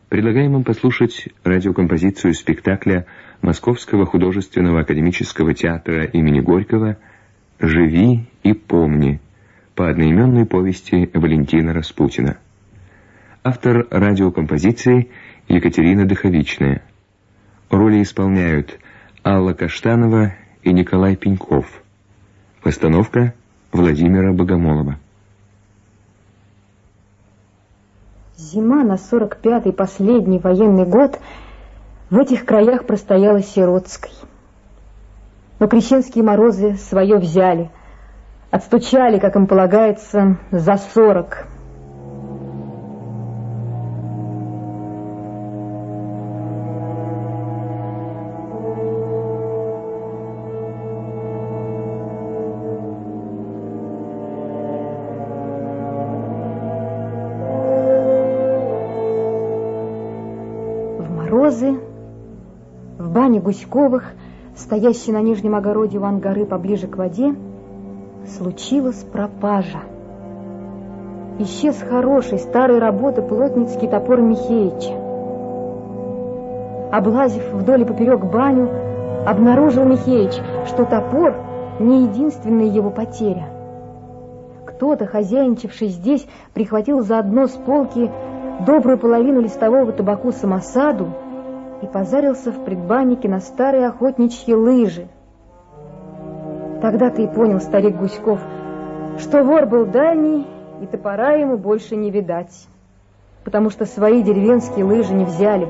Предлагаем вам послушать радиокомпозицию спектакля Московского художественного академического театра имени Горького «Живи и помни» по одноименной повести Валентина Распутина. Автор радиокомпозиции Екатерина Дыховичная. Роли исполняют Алла Каштанова и Николай Пеньков. Постановка Владимира Богомолова. Зима на 45-й, последний военный год, в этих краях простояла сиротской. Но крещенские морозы свое взяли, отстучали, как им полагается, за 40. В бане Гуськовых, стоящей на нижнем огороде у ангары поближе к воде, случилась пропажа. Исчез хороший старой работы плотницкий топор Михеича. Облазив вдоль и поперек баню, обнаружил Михеич, что топор не единственная его потеря. Кто-то, хозяйничавший здесь, прихватил заодно с полки добрую половину листового табаку самосаду и позарился в предбаннике на старые охотничьи лыжи. Тогда-то и понял старик Гуськов, что вор был дальний, и топора ему больше не видать, потому что свои деревенские лыжи не взяли бы.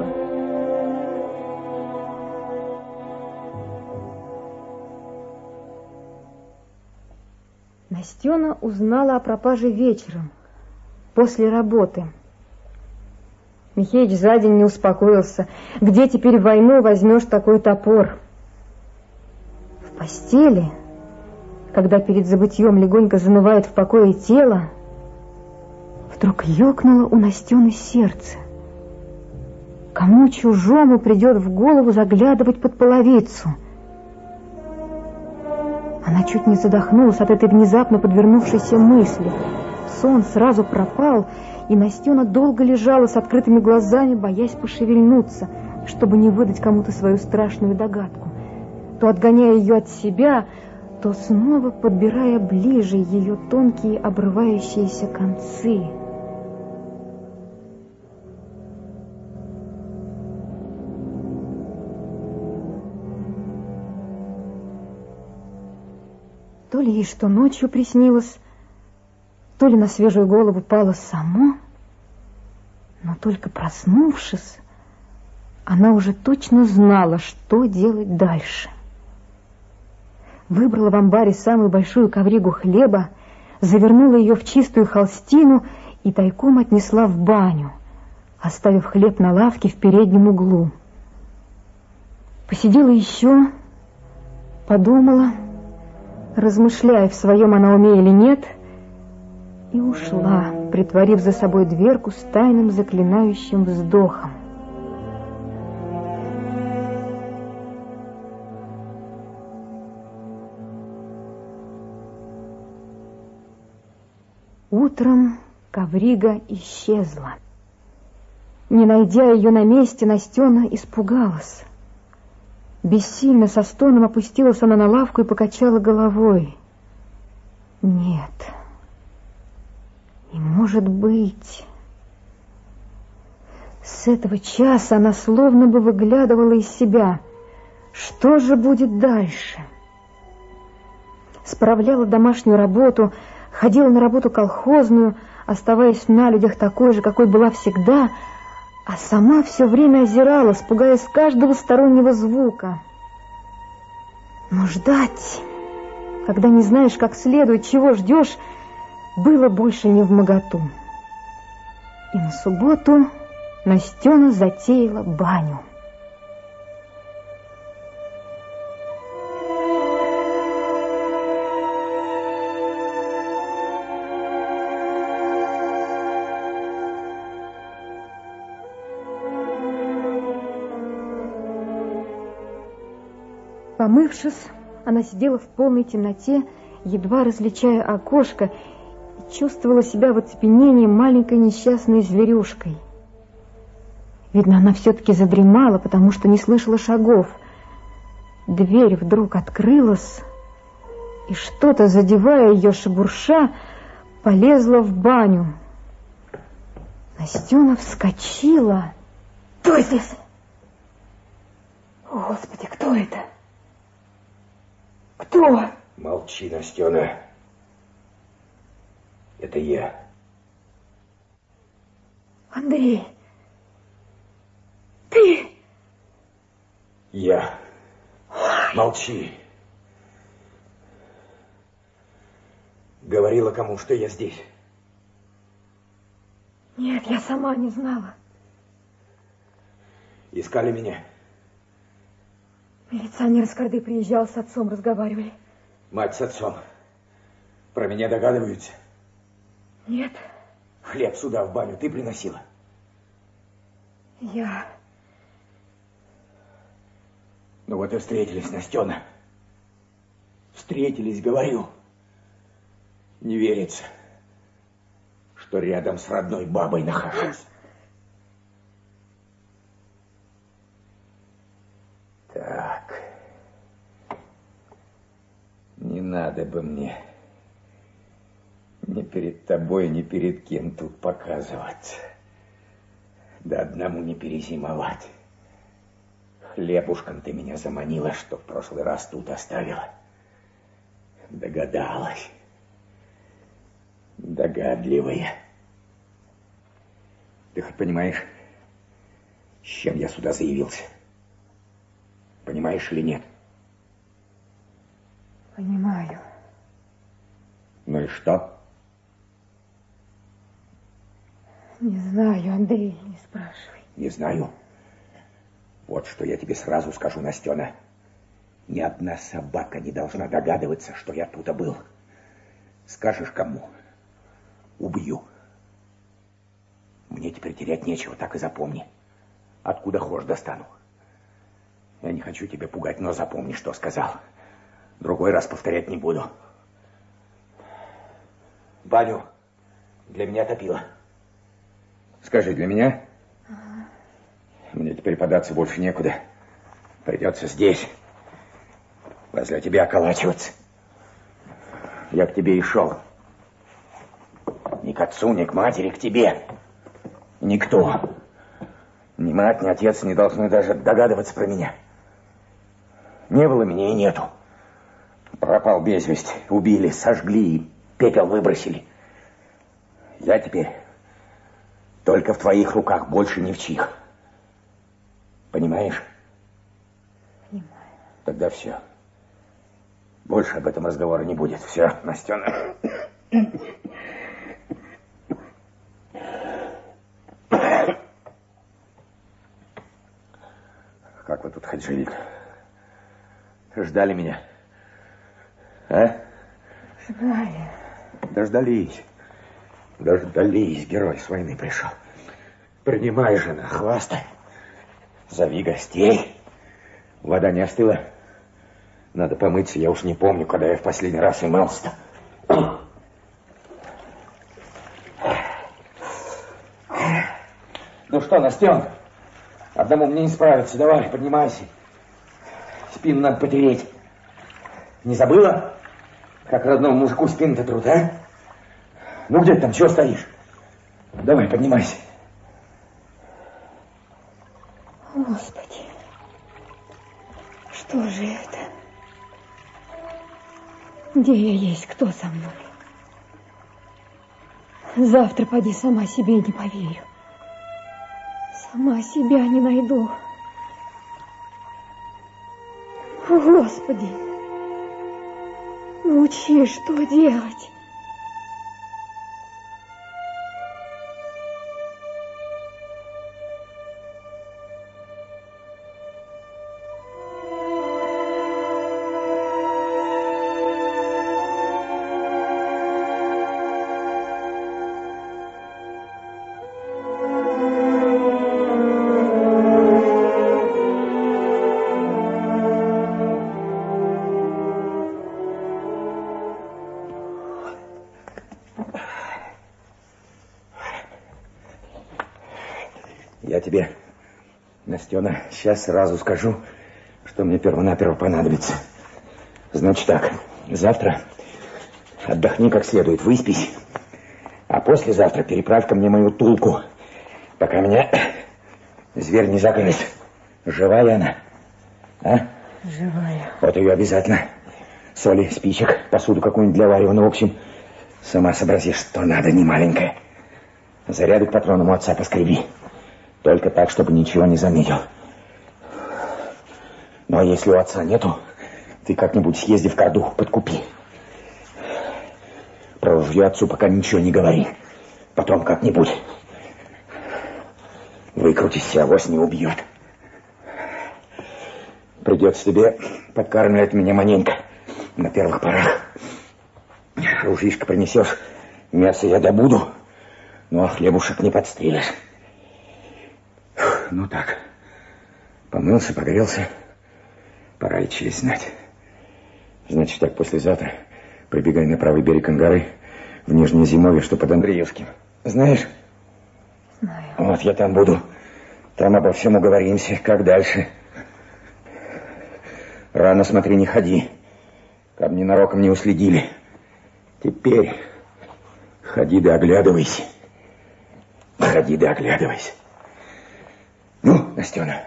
Настена узнала о пропаже вечером, после работы. Михеич за день не успокоился. Где теперь в войну возьмешь такой топор? В постели, когда перед забытьем легонько занывает в покое тело, вдруг ёкнуло у Настены сердце. Кому чужому придет в голову заглядывать под половицу? Она чуть не задохнулась от этой внезапно подвернувшейся мысли. Сон сразу пропал, и Настена долго лежала с открытыми глазами, боясь пошевельнуться, чтобы не выдать кому-то свою страшную догадку, то отгоняя ее от себя, то снова подбирая ближе ее тонкие обрывающиеся концы. То ли ей что ночью приснилось, то ли на свежую голову пало само, но только проснувшись, она уже точно знала, что делать дальше. Выбрала в амбаре самую большую ковригу хлеба, завернула ее в чистую холстину и тайком отнесла в баню, оставив хлеб на лавке в переднем углу. Посидела еще, подумала, размышляя, в своем она уме или нет, и ушла, притворив за собой дверку с тайным заклинающим вздохом. Утром коврига исчезла. Не найдя ее на месте, Настена испугалась. Бессильно со стоном опустилась она на лавку и покачала головой. Нет, не может быть. С этого часа она словно бы выглядывала из себя. Что же будет дальше? Справляла домашнюю работу, ходила на работу колхозную, оставаясь на людях такой же, какой была всегда, а сама все время озиралась, пугаясь каждого стороннего звука. Но ждать, когда не знаешь как следует, чего ждешь, было больше не вмоготу. И на субботу Настена затеяла баню. Помывшись, она сидела в полной темноте, едва различая окошко, и чувствовала себя в оцепенении маленькой несчастной зверюшкой. Видно, она все-таки задремала, потому что не слышала шагов. Дверь вдруг открылась, и что-то, задевая ее шебурша, полезла в баню. Настена вскочила. Кто здесь? О, Господи, кто это? Кто? Молчи, Настена. Это я. Андрей, ты? Я. Молчи. Говорила кому, что я здесь? Нет, я сама не знала. Искали меня? Милиционер с Карды приезжал, с отцом разговаривали. Мать с отцом. Про меня догадываются? Нет. Хлеб сюда, в баню, ты приносила? Я. Ну вот и встретились, Настена. Встретились, говорю. Не верится, что рядом с родной бабой нахожусь. Так. Не надо бы мне ни перед тобой, ни перед кем тут показываться. Да одному не перезимовать. Хлебушком ты меня заманила, что в прошлый раз тут оставила. Догадалась. Догадливая. Ты хоть понимаешь, с чем я сюда заявился? Понимаешь или нет? Понимаю. Ну и что? Не знаю, Андрей, не спрашивай. Не знаю. Вот что я тебе сразу скажу, Настена. Ни одна собака не должна догадываться, что я тут был. Скажешь кому? Убью. Мне теперь терять нечего, так и запомни. Откуда хошь достану. Я не хочу тебя пугать, но запомни, что сказал. Другой раз повторять не буду. Баню для меня топила. Скажи, для меня? Ага. Мне теперь податься больше некуда. Придется здесь, возле тебя околачиваться. Я к тебе и шел. Ни к отцу, ни к матери, к тебе. Никто. Ни мать, ни отец не должны даже догадываться про меня. Не было меня и нету. Пропал без вести. Убили, сожгли и пепел выбросили. Я теперь только в твоих руках, больше ни в чьих. Понимаешь? Понимаю. Тогда все. Больше об этом разговора не будет. Все, Настена. Как вы тут хоть жили? Ждали меня? А? Ждали. Дождались. Дождались. Герой с войны пришел. Принимай, жена, хвастай. Зови гостей. Вода не остыла? Надо помыться. Я уж не помню, когда я в последний раз и мылся-то. Ну что, Настен, одному мне не справиться. Давай, поднимайся. Спину надо потереть. Не забыла, как родному мужику спину-то трут, а? Ну где ты там, чего стоишь? Давай, поднимайся. Господи, что же это? Где я есть, кто со мной? Завтра поди сама себе не поверю. Сама себя не найду. О, Господи, научи, что делать. Я тебе Настена, сейчас сразу скажу, что мне перво-наперво понадобится. Значит так, завтра отдохни как следует, выспись. А послезавтра переправь ко мне мою тулку, пока меня зверь не загрыз. Живая она? А? Живая. Вот ее обязательно. Соли, спичек, посуду какую-нибудь для варева. Ну, в общем, сама сообрази, что надо, не маленькая. Заряды к патронам у отца поскреби. Только так, чтобы ничего не заметил. Ну, а если у отца нету, ты как-нибудь съезди в Кардуху, подкупи. Про ружье отцу пока ничего не говори. Потом как-нибудь. Выкрутись, авось не убьет. Придется тебе подкармливать меня маненько на первых порах. Ружьишко принесешь, мясо я добуду, ну а хлебушек не подстрелишь. Ну так, помылся, погрелся, пора и честь знать. Значит так, послезавтра пробегай на правый берег Ангары, в Нижнее Зимовье, что под Андреевским. Знаешь? Знаю. Вот я там буду, там обо всем уговоримся, как дальше. Рано, смотри, не ходи, как ненароком не уследили. Теперь ходи да оглядывайся. Ходи да оглядывайся. Ну, Настена.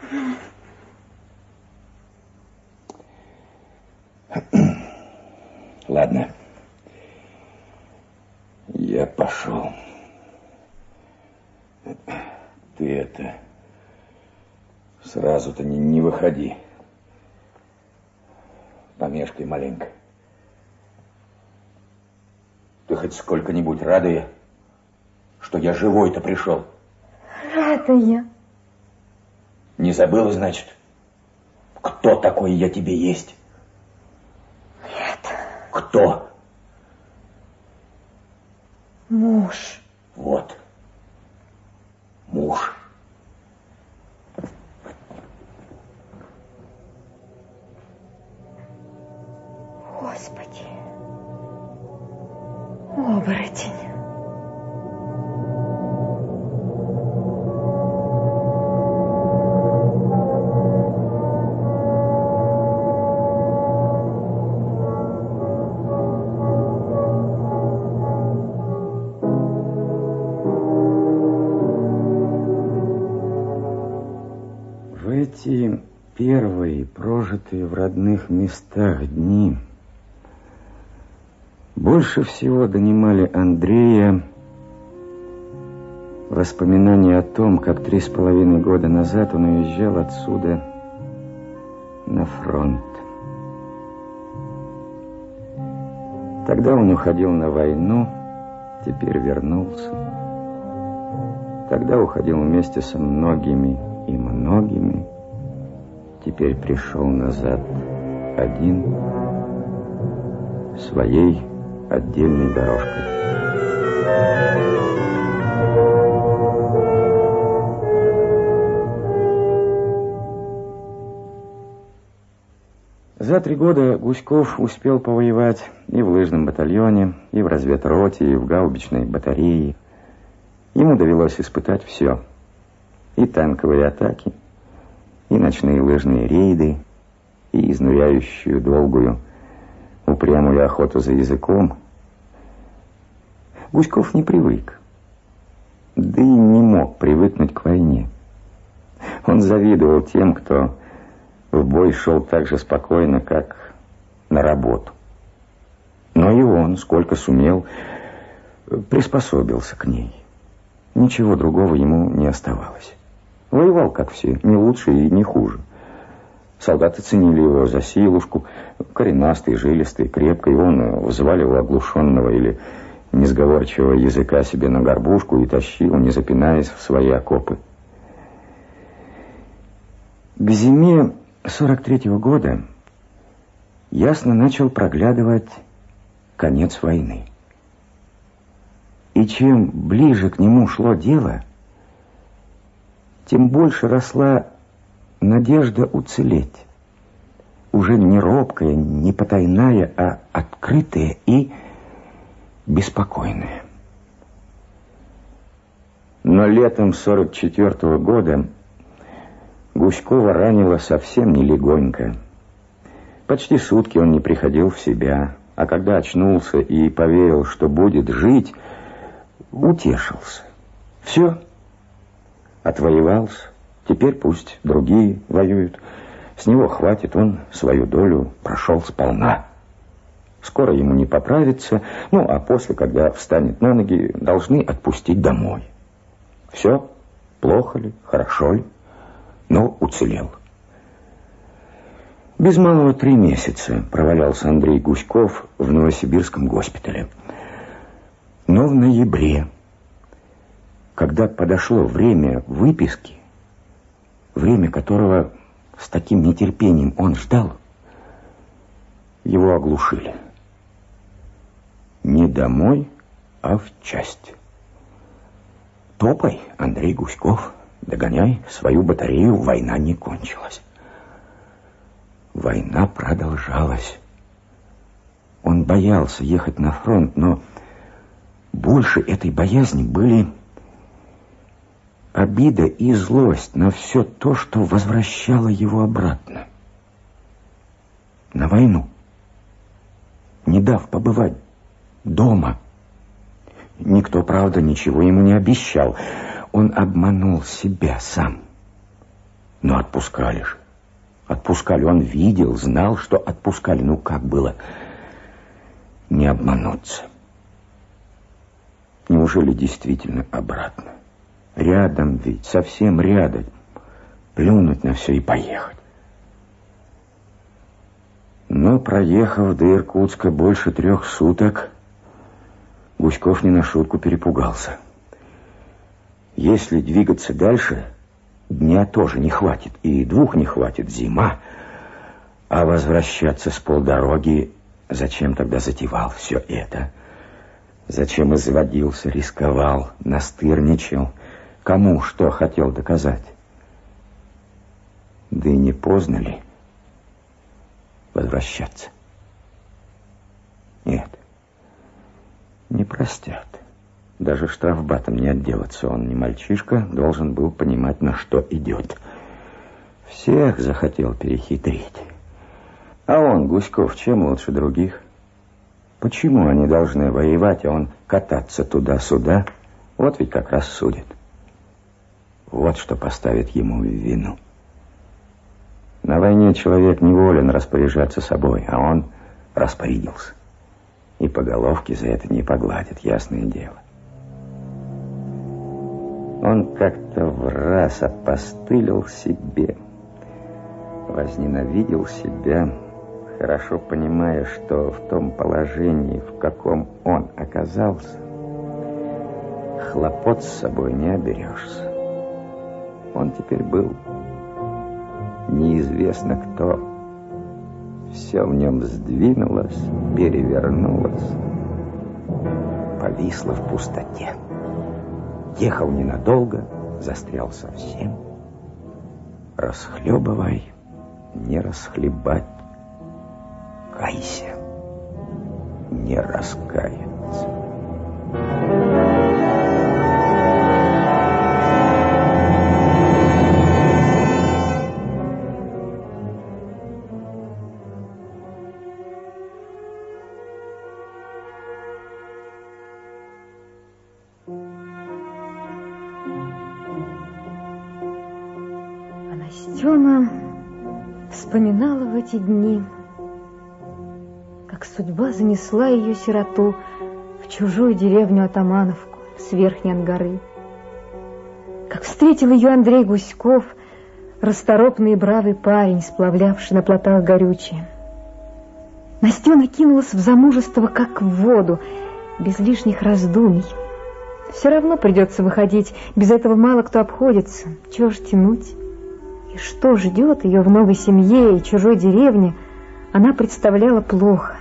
Ладно. Я пошел. Ты это... Сразу-то не выходи. Помешкай маленько. Ты хоть сколько-нибудь рада я, что я живой-то пришел? Рада я. Не забыла, значит, кто такой я тебе есть? Нет. Кто? Муж. Вот. Муж. Господи. Оборотень. В эти первые, прожитые в родных местах дни больше всего донимали Андрея воспоминания о том, как 3,5 года назад он уезжал отсюда на фронт. Тогда он уходил на войну, теперь вернулся. Тогда уходил вместе со многими и многими, теперь пришел назад один, своей отдельной дорожкой. За 3 года Гуськов успел повоевать и в лыжном батальоне, и в разведроте, и в гаубичной батарее. Ему довелось испытать все. И танковые атаки, и ночные лыжные рейды, и изнуряющую долгую упрямую охоту за языком. Гуськов не привык, да и не мог привыкнуть к войне. Он завидовал тем, кто в бой шел так же спокойно, как на работу. Но и он, сколько сумел, приспособился к ней. Ничего другого ему не оставалось. Воевал, как все, не лучше и не хуже. Солдаты ценили его за силушку, коренастый, жилистый, крепкий. Он взваливал оглушенного или несговорчивого языка себе на горбушку и тащил, не запинаясь, в свои окопы. К зиме 43-го года ясно начал проглядывать конец войны. И чем ближе к нему шло дело, тем больше росла надежда уцелеть. Уже не робкая, не потайная, а открытая и беспокойная. Но летом 44-го года Гуськова ранило совсем не легонько. Почти сутки он не приходил в себя, а когда очнулся и поверил, что будет жить, утешился. Все, отвоевался, теперь пусть другие воюют. С него хватит, он свою долю прошел сполна. Скоро ему не поправится, а после, когда встанет на ноги, должны отпустить домой. Все, плохо ли, хорошо ли, но уцелел. Без малого 3 месяца провалялся Андрей Гуськов в Новосибирском госпитале. Но в ноябре, когда подошло время выписки, время которого с таким нетерпением он ждал, его оглушили. Не домой, а в часть. Топай, Андрей Гуськов, догоняй свою батарею, война не кончилась. Война продолжалась. Он боялся ехать на фронт, но больше этой боязни были обида и злость на все то, что возвращало его обратно. На войну. Не дав побывать дома. Никто, правда, ничего ему не обещал. Он обманул себя сам. Но отпускали же. Отпускали. Он видел, знал, что отпускали. Как было не обмануться? Неужели действительно обратно? Рядом ведь, совсем рядом. Плюнуть на все и поехать. Но, проехав до Иркутска больше 3 суток, Гуськов не на шутку перепугался. Если двигаться дальше, дня тоже не хватит, и 2 не хватит, зима. А возвращаться с полдороги, зачем тогда затевал все это? Зачем изводился, рисковал, настырничал? Кому что хотел доказать? Да и не поздно ли возвращаться? Нет, не простят. Даже штрафбатом не отделаться. Он не мальчишка, должен был понимать, на что идет. Всех захотел перехитрить. А он, Гуськов, чем лучше других? Почему они должны воевать, а он кататься туда-сюда? Вот ведь как раз судит. Вот что поставит ему в вину. На войне человек не волен распоряжаться собой, а он распорядился. И по головке за это не погладят, ясное дело. Он как-то враз опостылил себе, возненавидел себя, хорошо понимая, что в том положении, в каком он оказался, хлопот с собой не оберешься. Он теперь был неизвестно кто. Все в нем сдвинулось, перевернулось, повисло в пустоте. Ехал ненадолго, застрял совсем. Расхлебывай, не расхлебать. Кайся, не раскаяться. Настена вспоминала в эти дни, как судьба занесла ее сироту в чужую деревню Атамановку с Верхней Ангары. Как встретил ее Андрей Гуськов, расторопный и бравый парень, сплавлявший на плотах горючее. Настена кинулась в замужество, как в воду, без лишних раздумий. Все равно придется выходить, без этого мало кто обходится. Чего ж тянуть? И что ждет ее в новой семье и чужой деревне, она представляла плохо.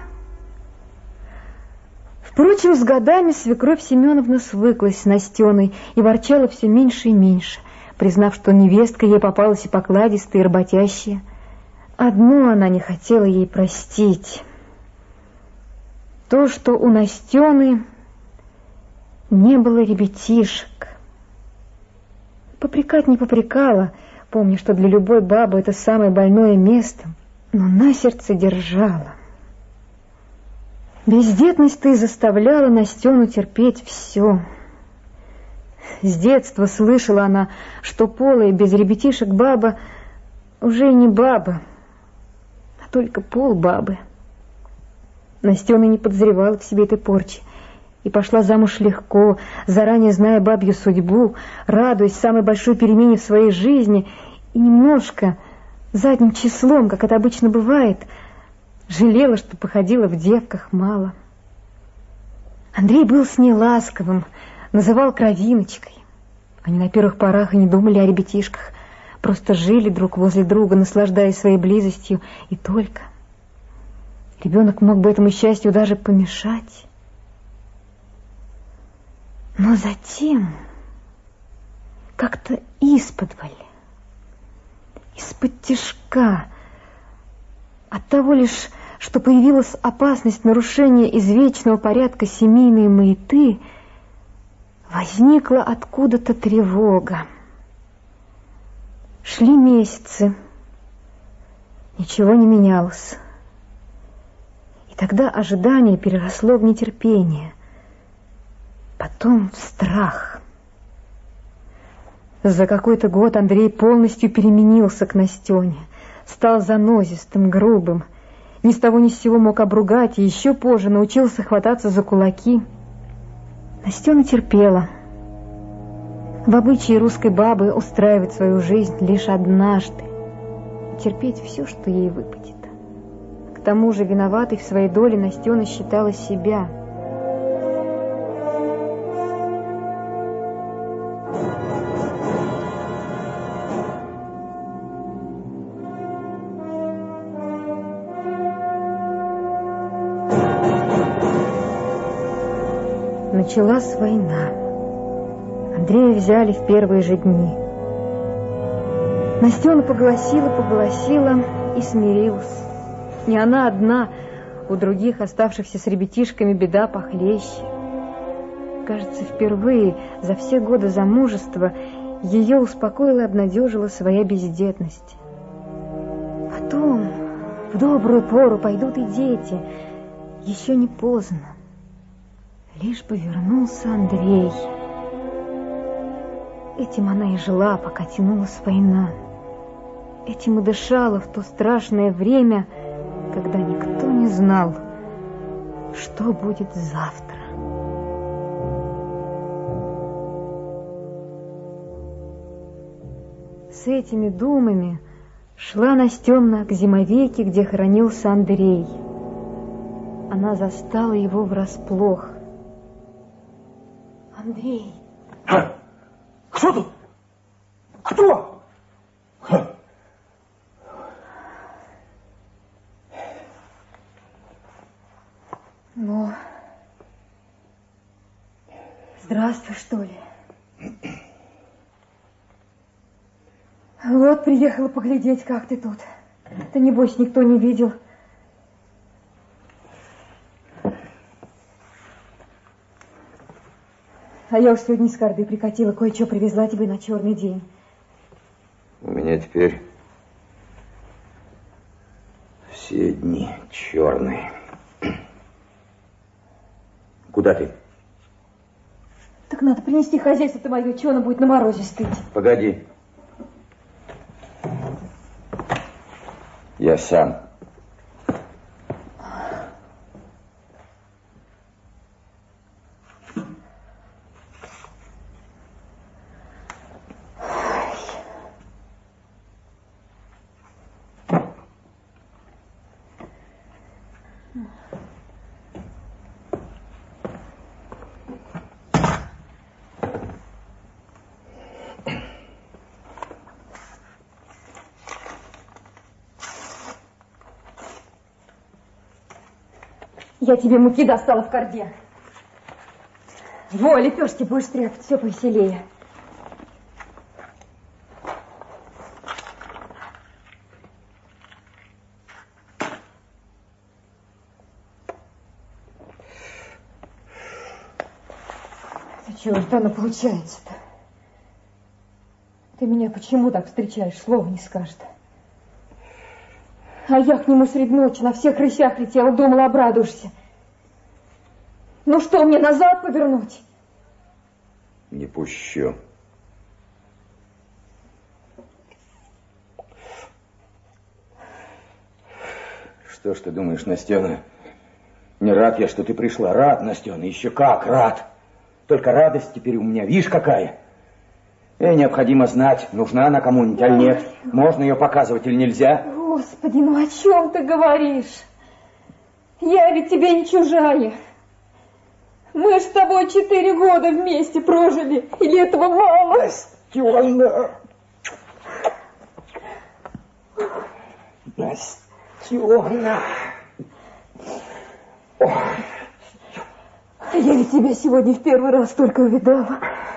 Впрочем, с годами свекровь Семеновна свыклась с Настеной и ворчала все меньше и меньше, признав, что невестка ей попалась и покладистая, и работящая. Одно она не хотела ей простить. То, что у Настены не было ребятишек. Попрекать не попрекала, Помню, что для любой бабы это самое больное место, но на сердце держала. Бездетность-то и заставляла Настену терпеть все. С детства слышала она, что полая без ребятишек баба уже и не баба, а только полбабы. Настена не подозревала в себе этой порчи и пошла замуж легко, заранее зная бабью судьбу, радуясь самой большой перемене в своей жизни и немножко, задним числом, как это обычно бывает, жалела, что походила в девках мало. Андрей был с ней ласковым, называл кровиночкой. Они на первых порах и не думали о ребятишках, просто жили друг возле друга, наслаждаясь своей близостью, и только. Ребенок мог бы этому счастью даже помешать. Но затем как-то исподволь, из-под тишка, от того лишь, что появилась опасность нарушения извечного порядка семейной маяты, возникла откуда-то тревога. Шли месяцы, ничего не менялось. И тогда ожидание переросло в нетерпение, потом в страх. За какой-то год Андрей полностью переменился к Настене, стал занозистым, грубым, ни с того ни с сего мог обругать и еще позже научился хвататься за кулаки. Настена терпела. В обычае русской бабы устраивать свою жизнь лишь однажды, терпеть все, что ей выпадет. К тому же виноватой в своей доле Настена считала себя. Началась война. Андрея взяли в первые же дни. Настена погласила и смирилась. Не она одна, у других, оставшихся с ребятишками, беда похлеще. Кажется, впервые за все годы замужества ее успокоила и обнадежила своя бездетность. Потом, в добрую пору, пойдут и дети. Еще не поздно. Лишь бы вернулся Андрей. Этим она и жила, пока тянулась война. Этим и дышала в то страшное время, когда никто не знал, что будет завтра. С этими думами шла Настена к зимовейке, где хоронился Андрей. Она застала его врасплох. Андрей. Кто тут? Кто? Ну, здравствуй, что ли? Вот приехала поглядеть, как ты тут. Да небось никто не видел. А я уж сегодня из Карды прикатила, кое-что привезла тебе на черный день. У меня теперь все дни черные. Куда ты? Так надо принести хозяйство-то мое, чего оно будет на морозе стыть? Погоди. Я сам. Я тебе муки достала в Карде. Во, лепешки будешь стряпать, все повеселее. Да чего же оно получается-то? Ты меня почему так встречаешь, слова не скажет. А я к нему среди ночи на всех рысях летела, думала, обрадуешься. Ну что, мне назад повернуть? Не пущу. Что ж ты думаешь, Настена? Не рад я, что ты пришла. Рад, Настена, еще как рад. Только радость теперь у меня, видишь, какая. Ей необходимо знать, нужна она кому-нибудь или нет. Можно ее показывать или нельзя. Господи, ну о чем ты говоришь? Я ведь тебе не чужая. Мы ж с тобой 4 года вместе прожили. Или этого мало? Настена! Настена! Я ведь тебя сегодня в первый раз только увидала.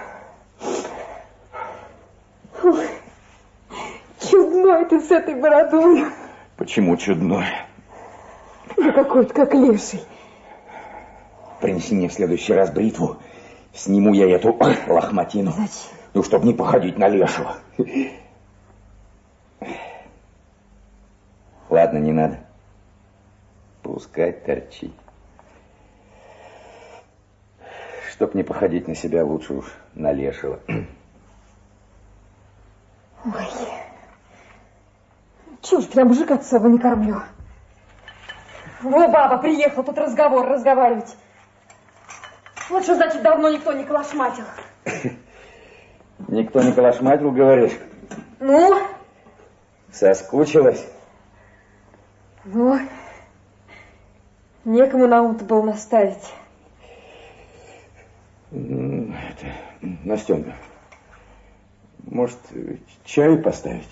Ой, чудной ты с этой бородой. Почему чудной? Да какой-то как леший. Принеси мне в следующий раз бритву. Сниму я эту лохматину. Зачем? Ну, чтобы не походить на лешего. Ладно, не надо. Пускай торчит. Чтоб не походить на себя, лучше уж на лешего. Ой, чего ж я мужик отцова не кормлю? Во, баба приехала тут разговаривать. Вот что значит, давно никто не калашматил. Никто не калашматил, говоришь? Ну? Соскучилась? Ну, некому на ум-то было наставить. Настенька, может, чаю поставить?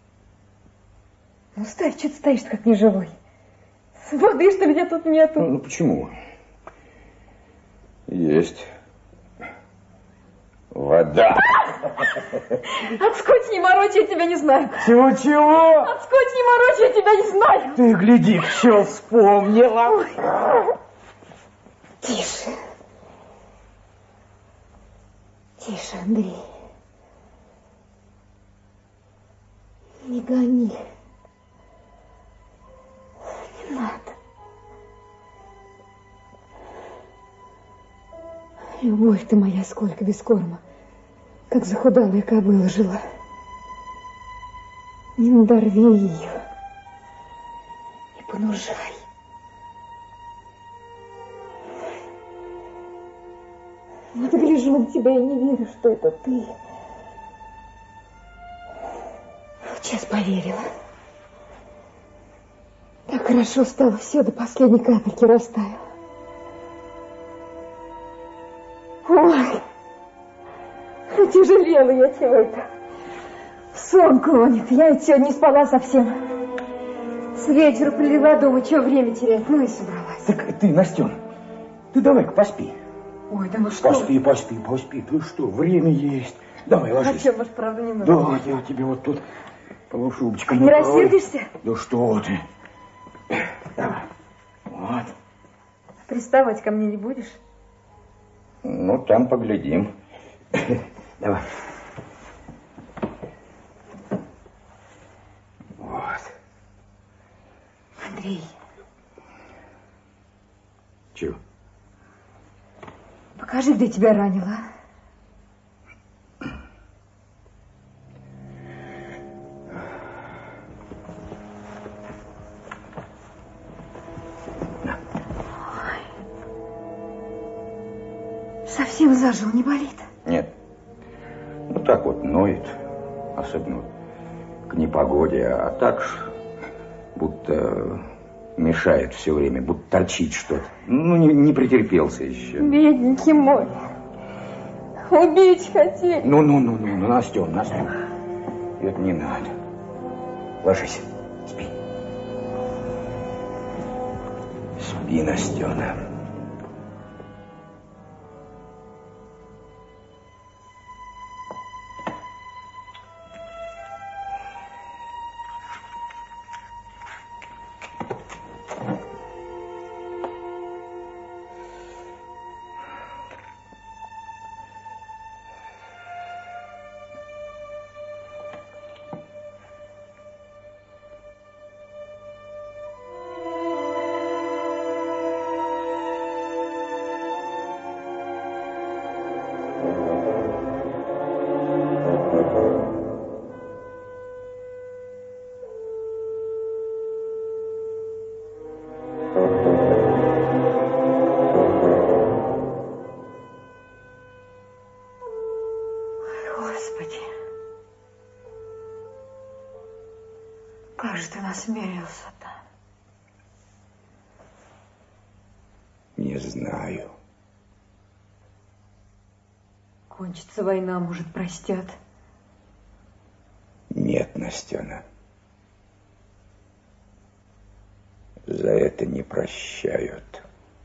Ну, ставь, что ты стоишь как неживой? Воды, что ли, меня тут нету? Ну, почему? Есть вода. Отскочь, не морочь, я тебя не знаю. Чего-чего? Отскочь, не морочь, я тебя не знаю. Ты гляди, все вспомнила. Ой. Тише. Тише, Андрей. Не гони. Не надо. Любовь ты моя, сколько без корма, как захудалая кобыла жила. Не надорви ее, не понужай. Вот гляжу на тебя и не верю, что это ты. Сейчас поверила. Так хорошо стало, все до последней капельки растаяло. Ой, утяжелела я чего-то. Сон клонит. Я ведь сегодня не спала совсем. С вечера прилегла, думаю, что время терять. Ну и собралась. Так ты, Настен, ты давай-ка поспи. Ой, да ну что? Поспи. Ты что, время есть. Давай, ложись. А что, может, правда, немного? Да, я тебе вот тут полушубочком Не рассердишься? Да что ты. Давай. Вот. Приставать ко мне не будешь? Ну, там поглядим. Давай. Вот. Андрей. Чего? Покажи, где тебя ранило. Совсем зажил, не болит? Нет. Ну, так вот ноет. Особенно к непогоде. А так ж, будто мешает все время, будто торчит что-то. Ну, не претерпелся еще. Бедненький мой. Убить хотели. Ну, Настен. Это не надо. Ложись, спи. Спи, Настена. Господи, как же ты насмелился-то? Не знаю. Кончится война, может, простят? Нет, Настена. За это не прощают.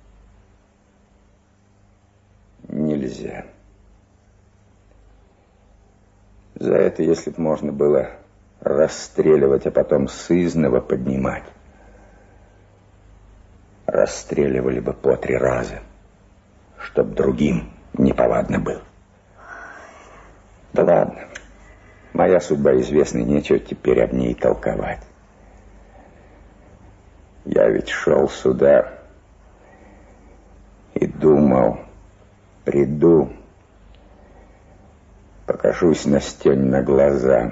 Нельзя. За это, если б можно было расстреливать, а потом сызнова поднимать, расстреливали бы по 3 раза, чтоб другим неповадно было. Да ладно, моя судьба известна, нечего теперь об ней толковать. Я ведь шел сюда и думал, приду, покажусь Настене на глаза,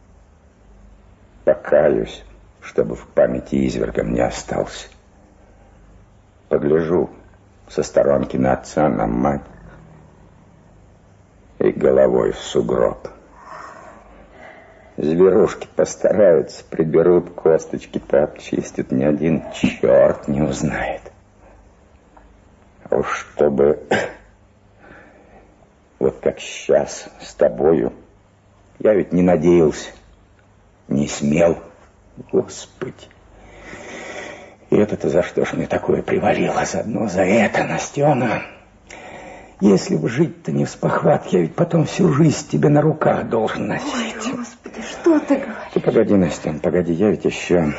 покаюсь, чтобы в памяти извергом не остался. Погляжу со сторонки на отца, на мать и головой в сугроб. Зверушки постараются, приберут косточки, пообчистят, ни один черт не узнает. А уж чтобы вот как сейчас с тобою, я ведь не надеялся, не смел, Господи. И это-то за что ж мне такое привалило? Заодно за это, Настена. Если бы жить-то не в спохват, я ведь потом всю жизнь тебе на руках должен носить. Ой, Господи, что ты говоришь? Ты погоди, Настен, погоди, я ведь еще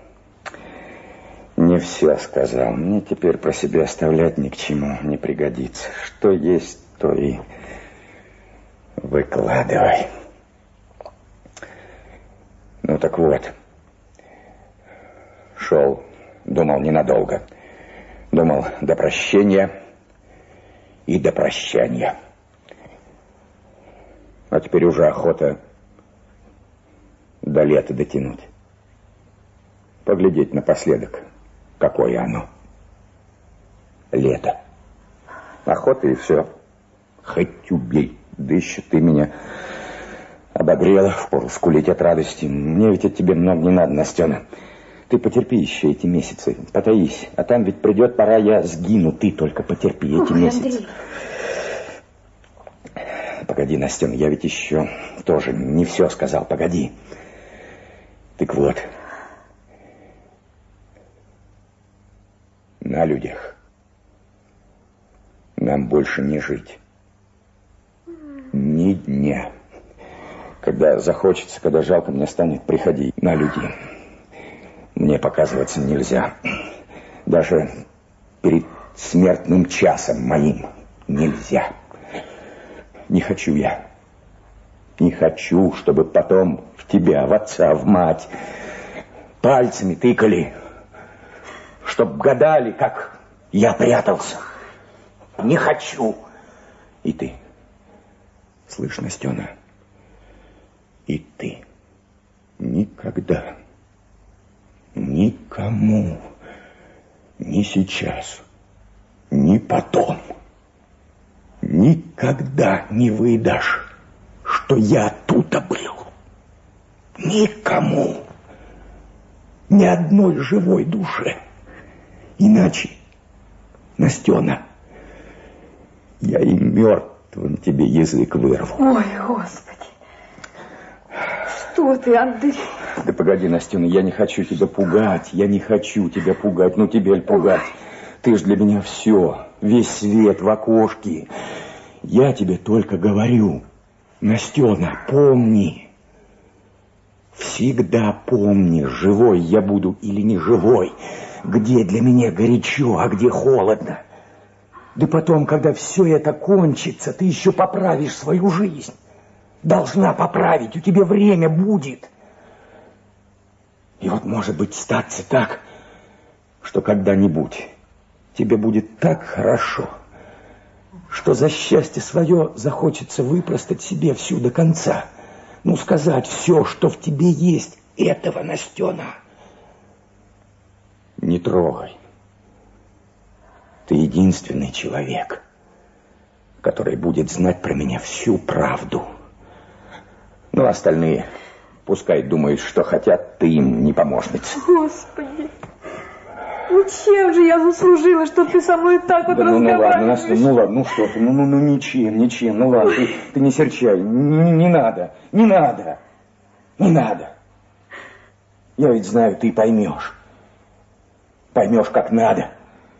не все сказал. Мне теперь про себя оставлять ни к чему не пригодится. Что есть, то и выкладывай. Ну так вот, шел, думал ненадолго. Думал до прощения и до прощания. А теперь уже охота до лета дотянуть. Поглядеть напоследок, какое оно. Лето. Охота и все. Хоть убей. Да еще ты меня обогрела, впору скулить от радости. Мне ведь от тебя много не надо, Настена. Ты потерпи еще эти месяцы, потаись. А там ведь придет пора, я сгину. Ты только потерпи эти месяцы. Андрей. Погоди, Настена, я ведь еще тоже не все сказал. Погоди. Так вот. На людях нам больше не жить. Ни дня. Когда захочется, когда жалко мне станет, приходи на люди. Мне показываться нельзя. Даже перед смертным часом моим нельзя. Не хочу я. Не хочу, чтобы потом в тебя, в отца, в мать пальцами тыкали, чтоб гадали, как я прятался. Не хочу. И ты. Слышь, Настена, и ты никогда, никому, ни сейчас, ни потом, никогда не выдашь, что я оттуда был. Никому. Ни одной живой душе. Иначе, Настена, я и мертвым тебе язык вырву. Ой, Господи. Что ты, Андрей? Да погоди, Настена, я не хочу тебя пугать. Я не хочу тебя пугать. Ну, тебе ли пугать? Ты ж для меня все. Весь свет в окошке. Я тебе только говорю. Настена, помни. Всегда помни, живой я буду или не живой. Где для меня горячо, а где холодно. Да потом, когда все это кончится, ты еще поправишь свою жизнь. Должна поправить, у тебя время будет. И вот, может быть, статься так, что когда-нибудь тебе будет так хорошо, что за счастье свое захочется выпростать себе всю до конца. Ну, сказать все, что в тебе есть, этого, Настена. Не трогай. Ты единственный человек, который будет знать про меня всю правду. Ну, остальные пускай думают, что хотят, ты им не помощница. Господи, ну чем же я заслужила, что ты со мной так вот разговариваешь? Ну ладно, Настя, ну ладно, ну что ты, ну ничем, ну ладно, ты не серчай, не надо. Я ведь знаю, ты поймешь, как надо.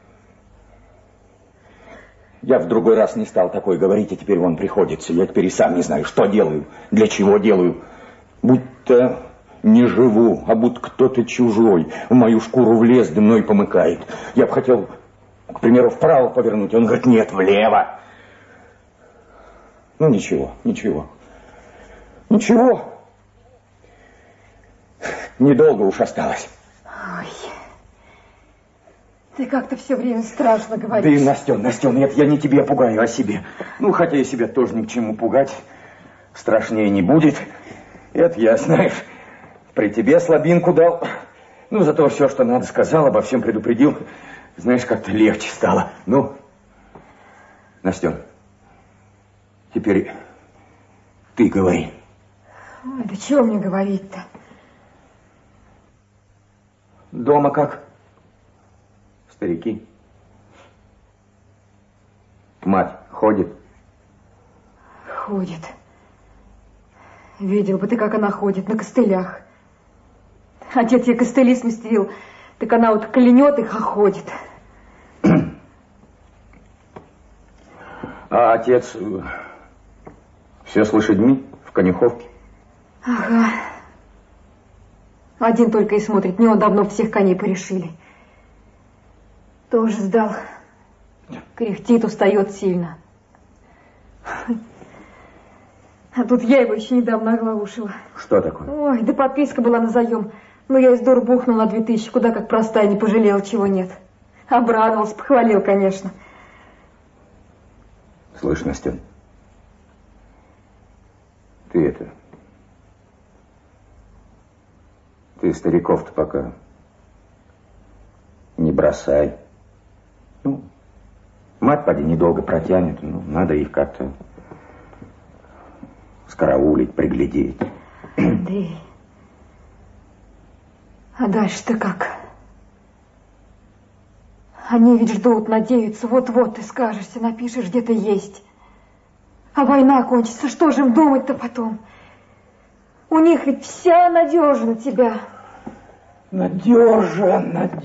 Я в другой раз не стал такое говорить, а теперь вон приходится. Я теперь и сам не знаю, что делаю, для чего делаю. Будто не живу, а будто кто-то чужой в мою шкуру влез, да мной помыкает. Я бы хотел, к примеру, вправо повернуть. Он говорит, нет, влево. Ну, ничего. Недолго уж осталось. Ой, ты как-то все время страшно говоришь. Да и, Настен, нет, я не тебя пугаю, а себе. Ну, хотя и себя тоже ни к чему пугать. Страшнее не будет. Это я, знаешь, при тебе слабинку дал. Ну, зато все, что надо, сказал, обо всем предупредил. Знаешь, как-то легче стало. Ну, Настен, теперь ты говори. Ой, да чего мне говорить-то? Дома как? Старики? Мать ходит? Ходит. Видел бы ты, как она ходит, на костылях. Отец ей костыли смастерил, так она вот клянет их, а ходит. А отец все с лошадьми в конюховке? Ага. Один только и смотрит, не он давно всех коней порешили. Тоже сдал. Кряхтит, устает сильно. А тут я его еще недавно оглаушила. Что такое? Ой, да подписка была на заем. Но я из дур бухнула на 2000, куда как простая, не пожалела, чего нет. Обрадовался, похвалил, конечно. Слышь, Настен, ты стариков-то пока не бросай. Ну, мать поди недолго протянет, ну, надо их как-то скараулить, приглядеть. Да. А дальше-то как? Они ведь ждут, надеются, вот-вот ты скажешься, напишешь, где-то есть. А война кончится, что же им думать-то потом? У них ведь вся надежа на тебя. Надежа.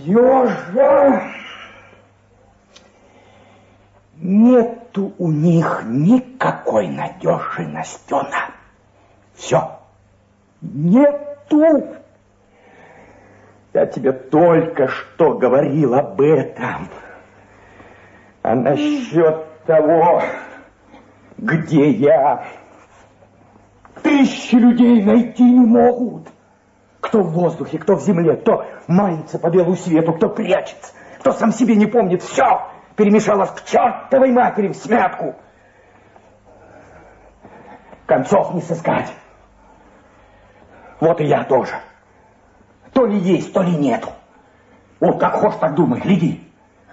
Нету у них никакой надежи, Настена. Все. Нету. Я тебе только что говорил об этом. А насчет того, где я, 1000 людей найти не могут. Кто в воздухе, кто в земле, кто мается по белу свету, кто прячется, кто сам себе не помнит. Все перемешалось к чертовой матери в смятку. Концов не сыскать. Вот и я тоже. То ли есть, то ли нету. Вот как хочешь, так думай, гляди.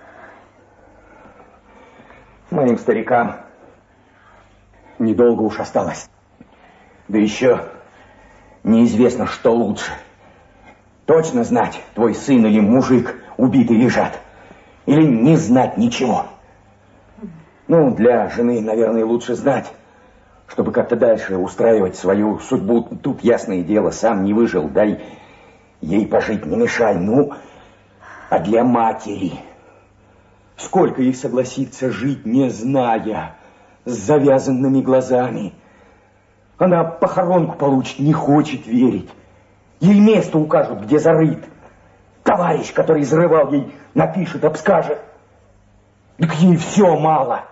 Моим старикам недолго уж осталось. Да еще неизвестно, что лучше. Точно знать, твой сын или мужик убитый лежат. Или не знать ничего. Ну, для жены, наверное, лучше знать, чтобы как-то дальше устраивать свою судьбу. Тут, ясное дело, сам не выжил, дай ей пожить не мешай. Ну, а для матери... Сколько ей согласится жить, не зная, с завязанными глазами. Она похоронку получит, не хочет верить. Ей место укажут, где зарыт. Товарищ, который изрывал, ей напишет, обскажет. Так ей все мало.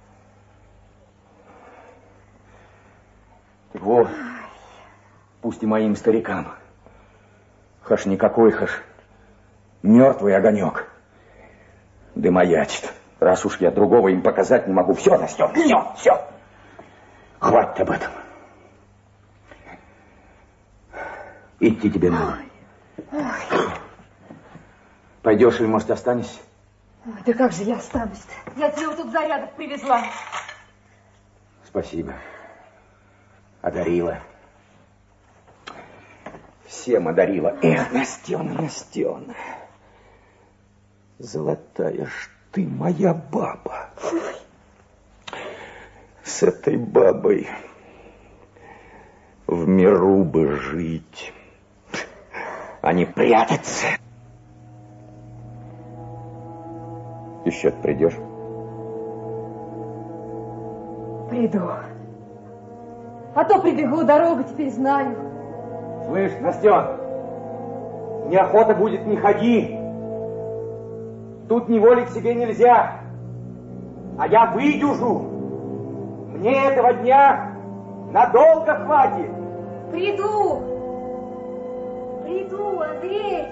Вот, пусть и моим старикам. Хаш никакой, хаш мертвый огонек. Да маячит. Раз уж я другого им показать не могу. Все, Настя, все. Хватит об этом. Идти тебе надо. Пойдешь или, может, останешься? Ой, да как же я останусь-то? Я тебе вот тут зарядок привезла. Спасибо. Одарила. всем одарила. Эх, Настена, Настена. Золотая ж ты моя баба. С этой бабой в миру бы жить, а не прятаться. Еще ты придешь? Приду. А то прибегу, дорогу теперь знаю. Слышь, Настен, неохота будет, не ходи. Тут неволить себе нельзя. А я выдюжу. Мне этого дня надолго хватит. Приду, Андрей.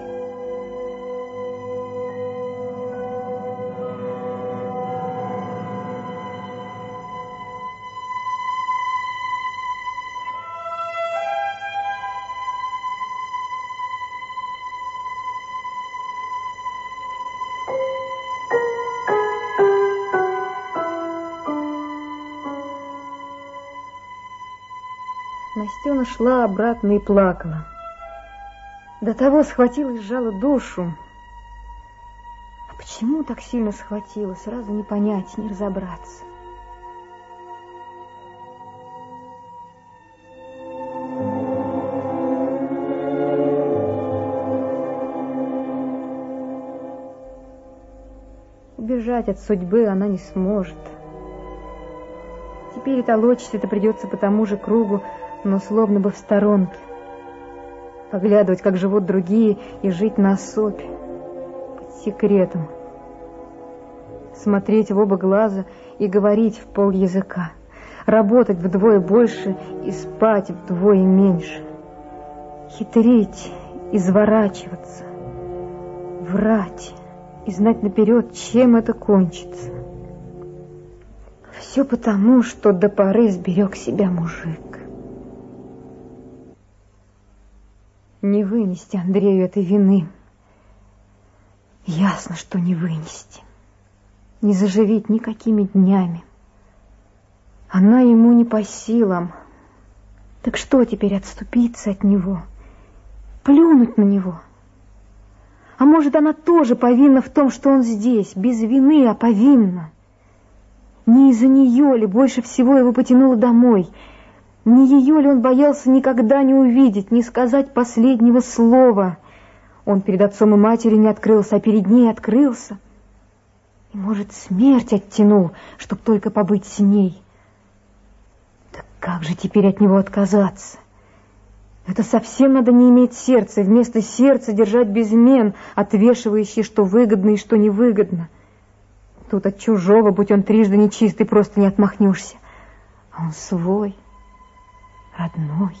Настена шла обратно и плакала. До того схватила и сжала душу. А почему так сильно схватила, сразу не понять, не разобраться. Убежать от судьбы она не сможет. Теперь и толочься-то придется по тому же кругу, но словно бы в сторонке. Поглядывать, как живут другие, и жить на особь, под секретом. Смотреть в оба глаза и говорить в полязыка. Работать вдвое больше и спать вдвое меньше. Хитрить, изворачиваться, врать и знать наперед, чем это кончится. Все потому, что до поры сберег себя мужик. Не вынести Андрею этой вины. Ясно, что не вынести. Не заживить никакими днями. Она ему не по силам. Так что теперь, отступиться от него? Плюнуть на него? А может, она тоже повинна в том, что он здесь, без вины, а повинна? Не из-за нее ли больше всего его потянуло домой? Не ее ли он боялся никогда не увидеть, не сказать последнего слова? Он перед отцом и матерью не открылся, а перед ней открылся. И, может, смерть оттянул, чтоб только побыть с ней. Так как же теперь от него отказаться? Это совсем надо не иметь сердца, вместо сердца держать безмен, отвешивающий, что выгодно и что невыгодно. Тут от чужого, будь он трижды нечистый, просто не отмахнешься. А он свой, родной.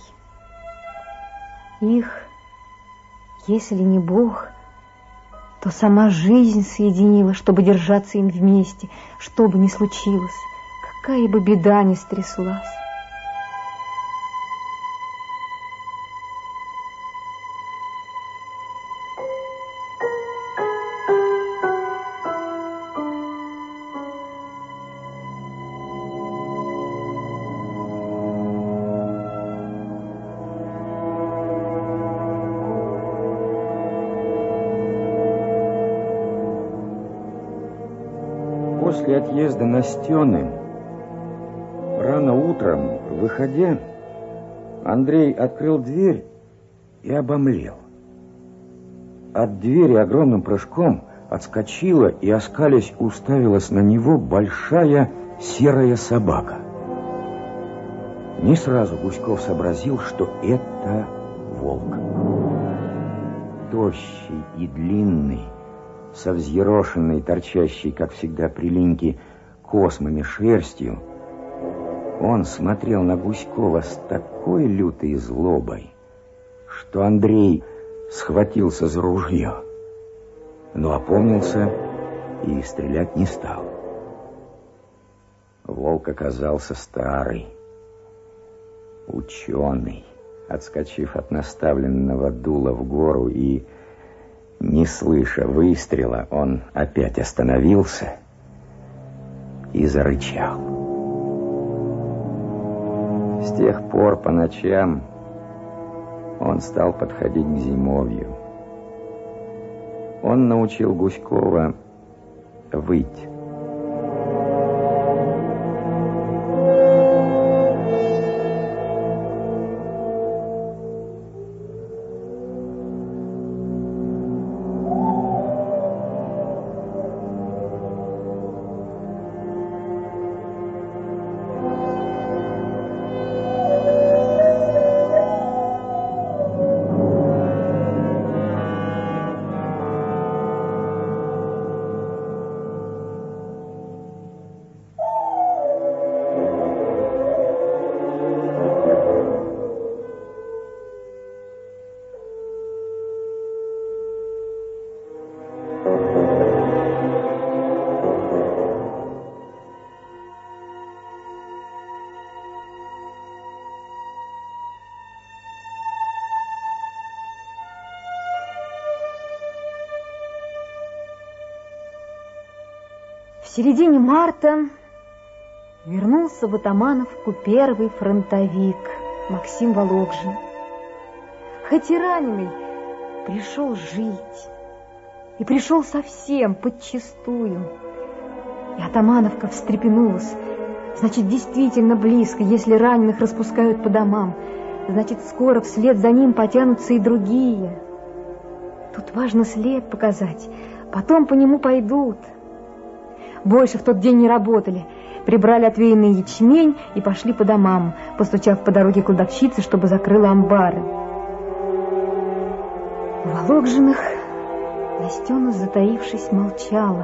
Их, если не Бог, то сама жизнь соединила, чтобы держаться им вместе, что бы ни случилось, какая бы беда ни стряслась. После отъезда Настены, рано утром, выходя, Андрей открыл дверь и обомлел. От двери огромным прыжком отскочила и, оскалясь, уставилась на него большая серая собака. Не сразу Гуськов сообразил, что это волк. Тощий и длинный, со взъерошенной, торчащей, как всегда, при линьке космами шерстью, он смотрел на Гуськова с такой лютой злобой, что Андрей схватился за ружье, но опомнился и стрелять не стал. Волк оказался старый, ученый, отскочив от наставленного дула в гору и, не слыша выстрела, он опять остановился и зарычал. С тех пор по ночам он стал подходить к зимовью. Он научил Гуськова выть. В середине марта вернулся в Атамановку первый фронтовик Максим Вологжин. Хоть и раненый, пришел жить. И пришел совсем подчистую. И Атамановка встрепенулась. Значит, действительно близко, если раненых распускают по домам. Значит, скоро вслед за ним потянутся и другие. Тут важно след показать, потом по нему пойдут. Больше в тот день не работали. Прибрали отвеянный ячмень и пошли по домам, постучав по дороге кладовщице, чтобы закрыла амбары. У Вологжиных Настена, затаившись, молчала.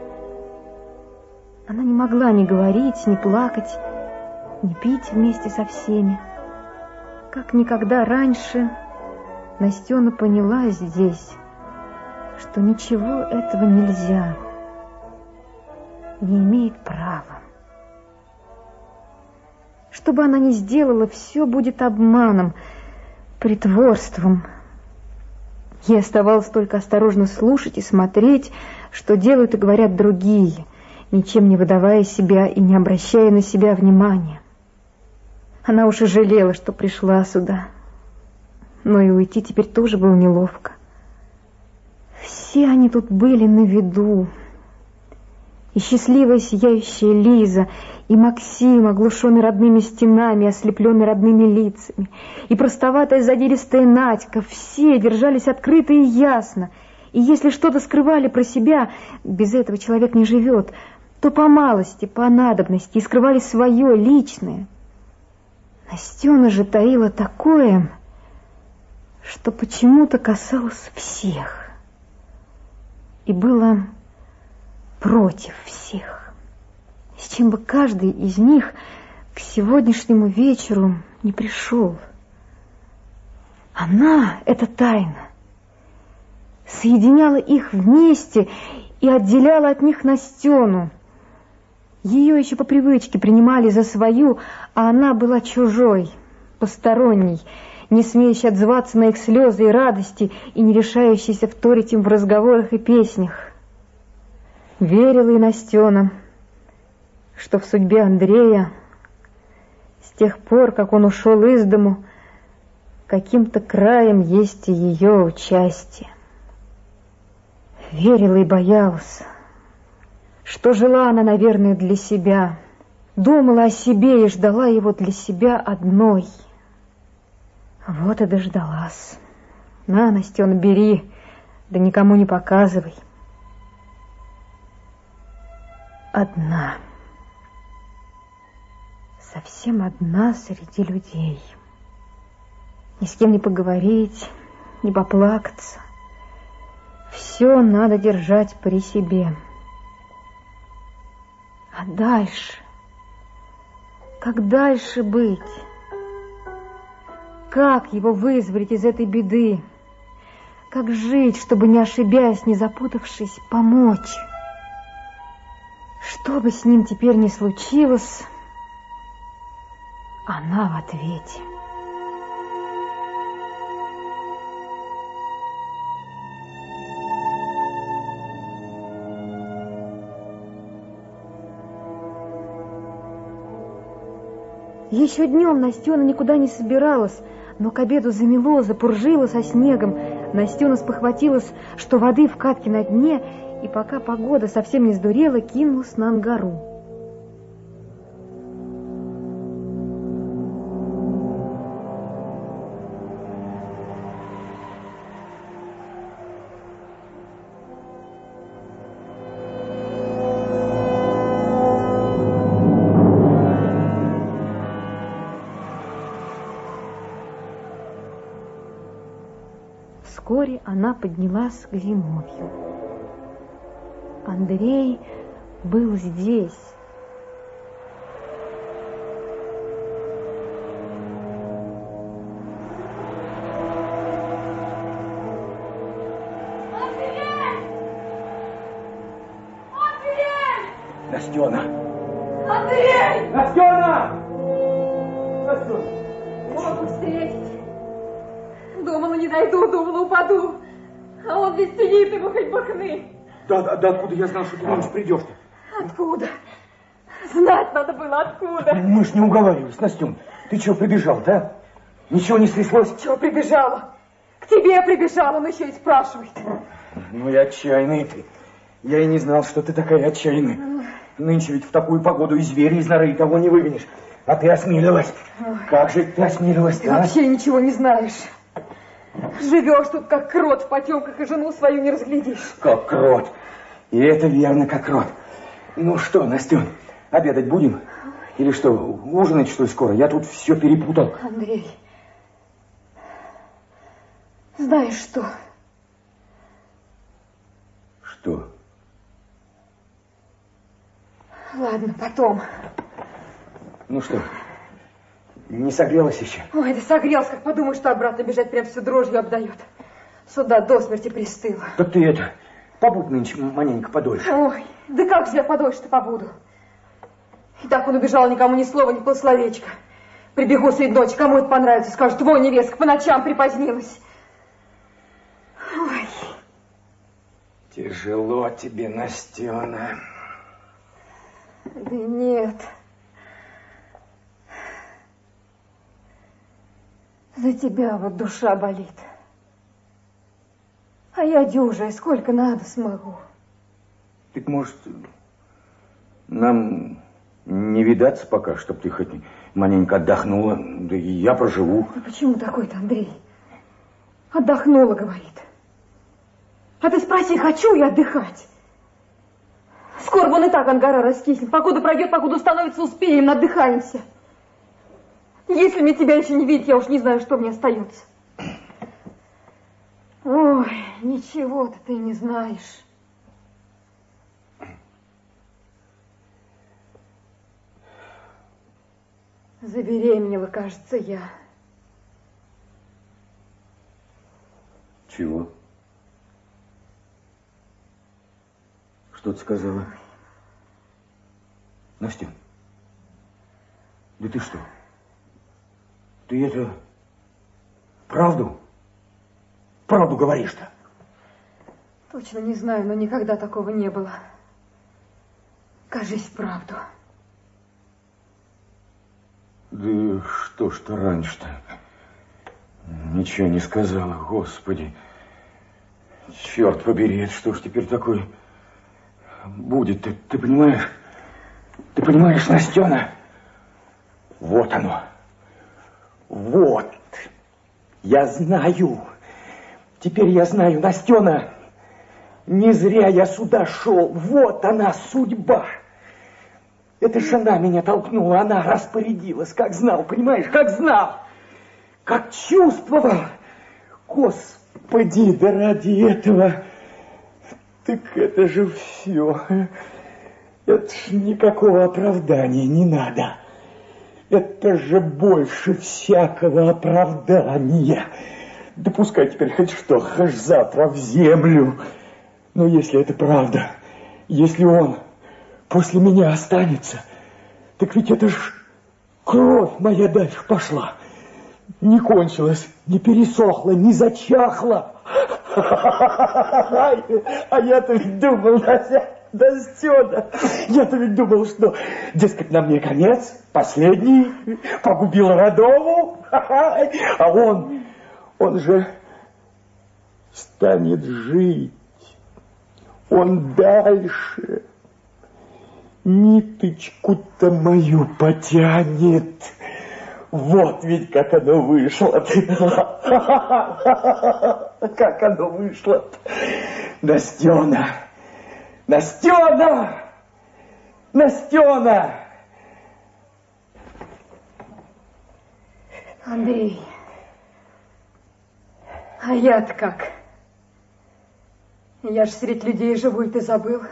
Она не могла ни говорить, ни плакать, ни пить вместе со всеми. Как никогда раньше Настена поняла здесь, что ничего этого нельзя, не имеет права. Что бы она ни сделала, все будет обманом, притворством. Ей оставалось только осторожно слушать и смотреть, что делают и говорят другие, ничем не выдавая себя и не обращая на себя внимания. Она уж и жалела, что пришла сюда, но и уйти теперь тоже было неловко. Все они тут были на виду. И счастливая сияющая Лиза, и Максим, оглушенный родными стенами, ослепленный родными лицами, и простоватая задиристая Надька, все держались открыто и ясно. И если что-то скрывали про себя, без этого человек не живет, то по малости, по надобности, и скрывали свое, личное. Настена же таила такое, что почему-то касалось всех. И было против всех, с чем бы каждый из них к сегодняшнему вечеру не пришел. Она, эта тайна, соединяла их вместе и отделяла от них Настену. Ее еще по привычке принимали за свою, а она была чужой, посторонней, не смеющей отзываться на их слезы и радости и не решающейся вторить им в разговорах и песнях. Верила и Настена, что в судьбе Андрея с тех пор, как он ушел из дому, каким-то краем есть и ее участие. Верила и боялась, что жила она, наверное, для себя, думала о себе и ждала его для себя одной. Вот и дождалась. На, Настена, бери, да никому не показывай. Одна, совсем одна среди людей. Ни с кем не поговорить, не поплакаться. Все надо держать при себе. А дальше? Как дальше быть? Как его вызволить из этой беды? Как жить, чтобы, не ошибясь, не запутавшись, помочь? Что бы с ним теперь ни случилось, она в ответе. Еще днем Настена никуда не собиралась, но к обеду замело, запуржило со снегом. Настена спохватилась, что воды в катке на дне, и пока погода совсем не сдурела, кинулась на ангару. Вскоре она поднялась к Зиновью. Андрей был здесь. Настена! Андрей! Настена! Настена! Не могу встретить. Думала, не дойду, думала, упаду. А он здесь сидит, ему хоть бы хны. Да откуда я знал, что ты ночь придешь-то? Откуда? Знать надо было, откуда. Мы ж не уговаривались, Настен. Ты чего прибежал-то, а? Ничего не стряслось? Чего прибежала? К тебе прибежала, он еще и спрашивает. Ну и отчаянный ты. Я и не знал, что ты такая отчаянная. Нынче ведь в такую погоду и зверя из норы того не выведешь. А ты осмелилась. Как же ты осмелилась, Ты вообще ничего не знаешь. Живешь тут, как крот в потемках, и жену свою не разглядишь. Как крот. И это верно, как крот. Ну что, Настен, обедать будем? Или что, ужинать, что ли, скоро? Я тут все перепутал. Андрей, знаешь что? Что? Ладно, потом. Ну что, не согрелась еще? Ой, да согрелся, как подумаешь, что обратно бежать прям всю дрожью обдает. Сюда до смерти пристыла. Так ты это, побудь нынче маленько подольше. Ой, да как же я подольше-то побуду? И так он убежал, никому ни слова, ни полсловечка. Прибегу средь ночи, кому это понравится, скажут, твой невестка по ночам припозднилась. Ой. Тяжело тебе, Настена. Да нет. За тебя вот душа болит. А я дюжая, сколько надо смогу. Так, может, нам не видаться пока, чтоб ты хоть маленько отдохнула, да и я проживу. Ну почему такой-то, Андрей? Отдохнула, говорит. А ты спроси, хочу я отдыхать? Скоро вон и так ангара раскиснет. Покуда пройдет, покуда становится, успеем, отдыхаемся. Если мне тебя еще не видеть, я уж не знаю, что мне остается. Ой, ничего-то ты не знаешь. Забеременела, кажется, я. Чего? Что ты сказала? Настя, да ты что? Ты это... Правду? Правду говоришь-то? Точно не знаю, но никогда такого не было. Кажись, правду. Да что ж ты раньше-то? Ничего не сказала, Господи. Черт побери, это что ж теперь такое будет? Ты понимаешь? Ты понимаешь, Настена? Вот оно. Вот. Я знаю. Теперь я знаю, Настена. Не зря я сюда шел. Вот она, судьба. Это же она меня толкнула, она распорядилась, как знал, понимаешь, как знал, как чувствовал. Господи, да ради этого, так это же все. Это ж никакого оправдания не надо. Это же больше всякого оправдания. Да пускай теперь хоть что, хоть завтра в землю. Но если это правда, если он после меня останется, так ведь это ж кровь моя дальше пошла. Не кончилась, не пересохла, не зачахла. А я-то ведь думал, Настя, Настена, я-то ведь думал, что, дескать, на мне конец, последний, погубил Родову, а он же станет жить, он дальше ниточку-то мою потянет. Вот ведь как оно вышло. Как оно вышло. Настена! Настена! Настена! Андрей, а я-то как? Я ж среди людей живу, и ты забыл.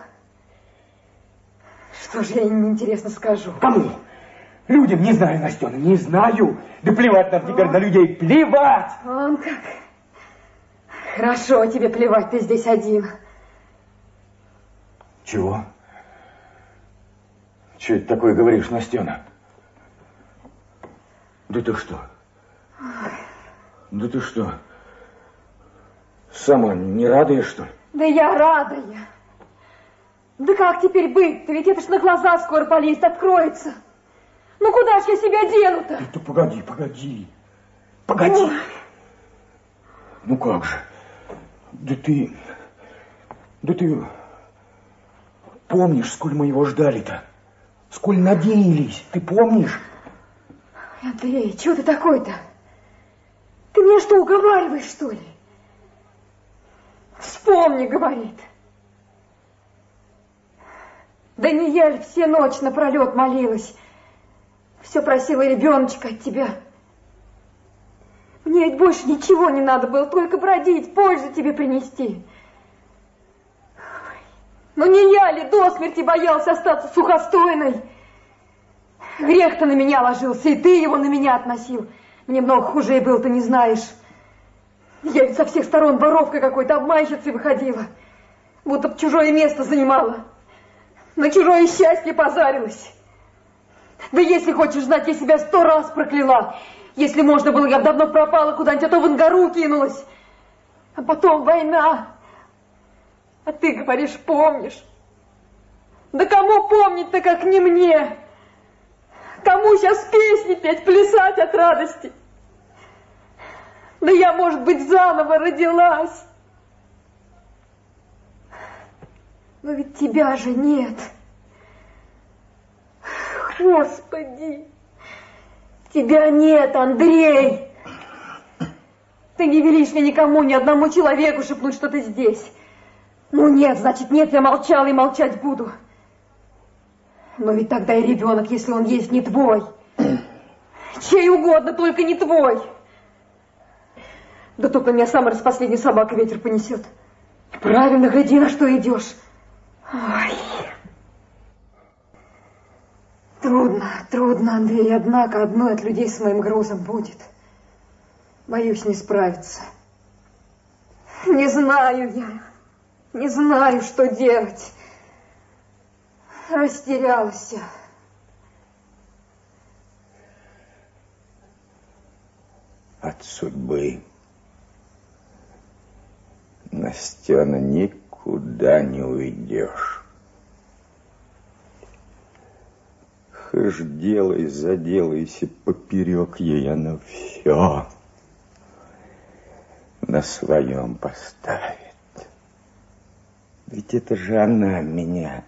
Что же я им, интересно, скажу? Кому? Людям не знаю, Настена, не знаю. Да плевать нам теперь на людей, плевать! Он как? Хорошо тебе плевать, ты здесь один. Чего? Че это такое говоришь, Настена? Да ты что? Да ты что? Сама не радуешь, что ли? Да я радая. Да как теперь быть-то? Ведь это ж на глаза скоро полезет, откроется. Ну куда ж я себя дену-то? Да погоди. Погоди. Ну как же? Да ты помнишь, сколь мы его ждали-то? Сколь надеялись, ты помнишь? Андрей, чего ты такой-то? Ты меня что, уговариваешь, что ли? Вспомни, говорит. Да не я ли все ночь напролет молилась? Все просила ребеночка от тебя. Мне ведь больше ничего не надо было, только бродить, пользу тебе принести. Ну не я ли до смерти боялся остаться сухостойной? Грех-то на меня ложился, и ты его на меня относил. Мне много хуже и было, ты не знаешь. Я ведь со всех сторон воровкой какой-то, обманщицей выходила. Будто б чужое место занимала. На чужое счастье позарилась. Да если хочешь знать, я себя 100 раз прокляла. Если можно было, я б давно пропала куда-нибудь, а то в Ангару кинулась. А потом война. А ты говоришь, помнишь. Да кому помнить-то, как не мне? Кому сейчас песни петь, плясать от радости? Да я, может быть, заново родилась. Но ведь тебя же нет. Господи, тебя нет, Андрей. Ты не велишь мне никому, ни одному человеку шепнуть, что ты здесь. Ну нет, значит нет, я молчала и молчать буду. Но ведь тогда и ребенок, если он есть, не твой. Чей угодно, только не твой. Да только меня самый раз последний собака ветер понесет. Правильно, гляди, на что идешь. Ой. Трудно, Андрей, однако одной от людей с моим грузом будет. Боюсь не справиться. Не знаю я, не знаю, что делать. Растерялась я. От судьбы, Настена, никуда не уйдешь. Хаж делай, заделайся поперек ей, она все на своем поставит. Ведь это же она меня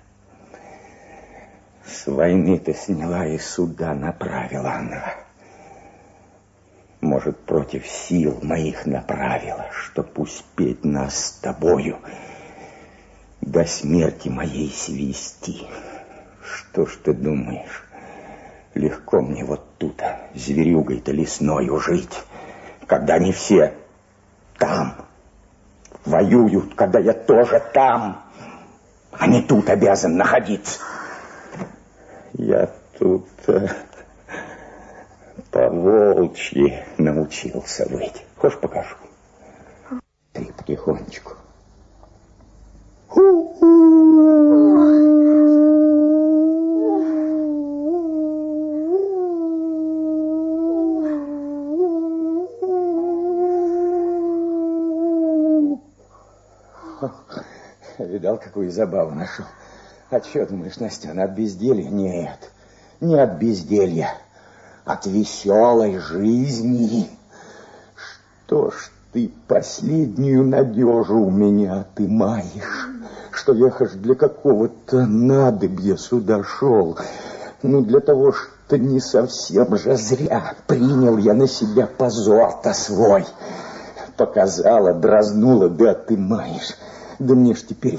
с войны-то сняла и сюда направила она. Может, против сил моих направила, чтоб успеть нас с тобою до смерти моей свести. Что ж ты думаешь, легко мне вот тут, зверюгой-то лесною жить, когда не все там воюют, когда я тоже там, а не тут обязан находиться. Я тут по-волчьи научился выть. Хочешь, покажу? Ты потихонечку. Видал, какую забаву нашел? А что думаешь, Настена, от безделья? Нет, не от безделья, от веселой жизни. Что ж ты последнюю надежу у меня отымаешь? Что я хоть для какого-то надобья сюда шел? Ну, для того, что не совсем же зря принял я на себя позор-то свой. Показала, дразнула, да отымаешь. Да мне ж теперь,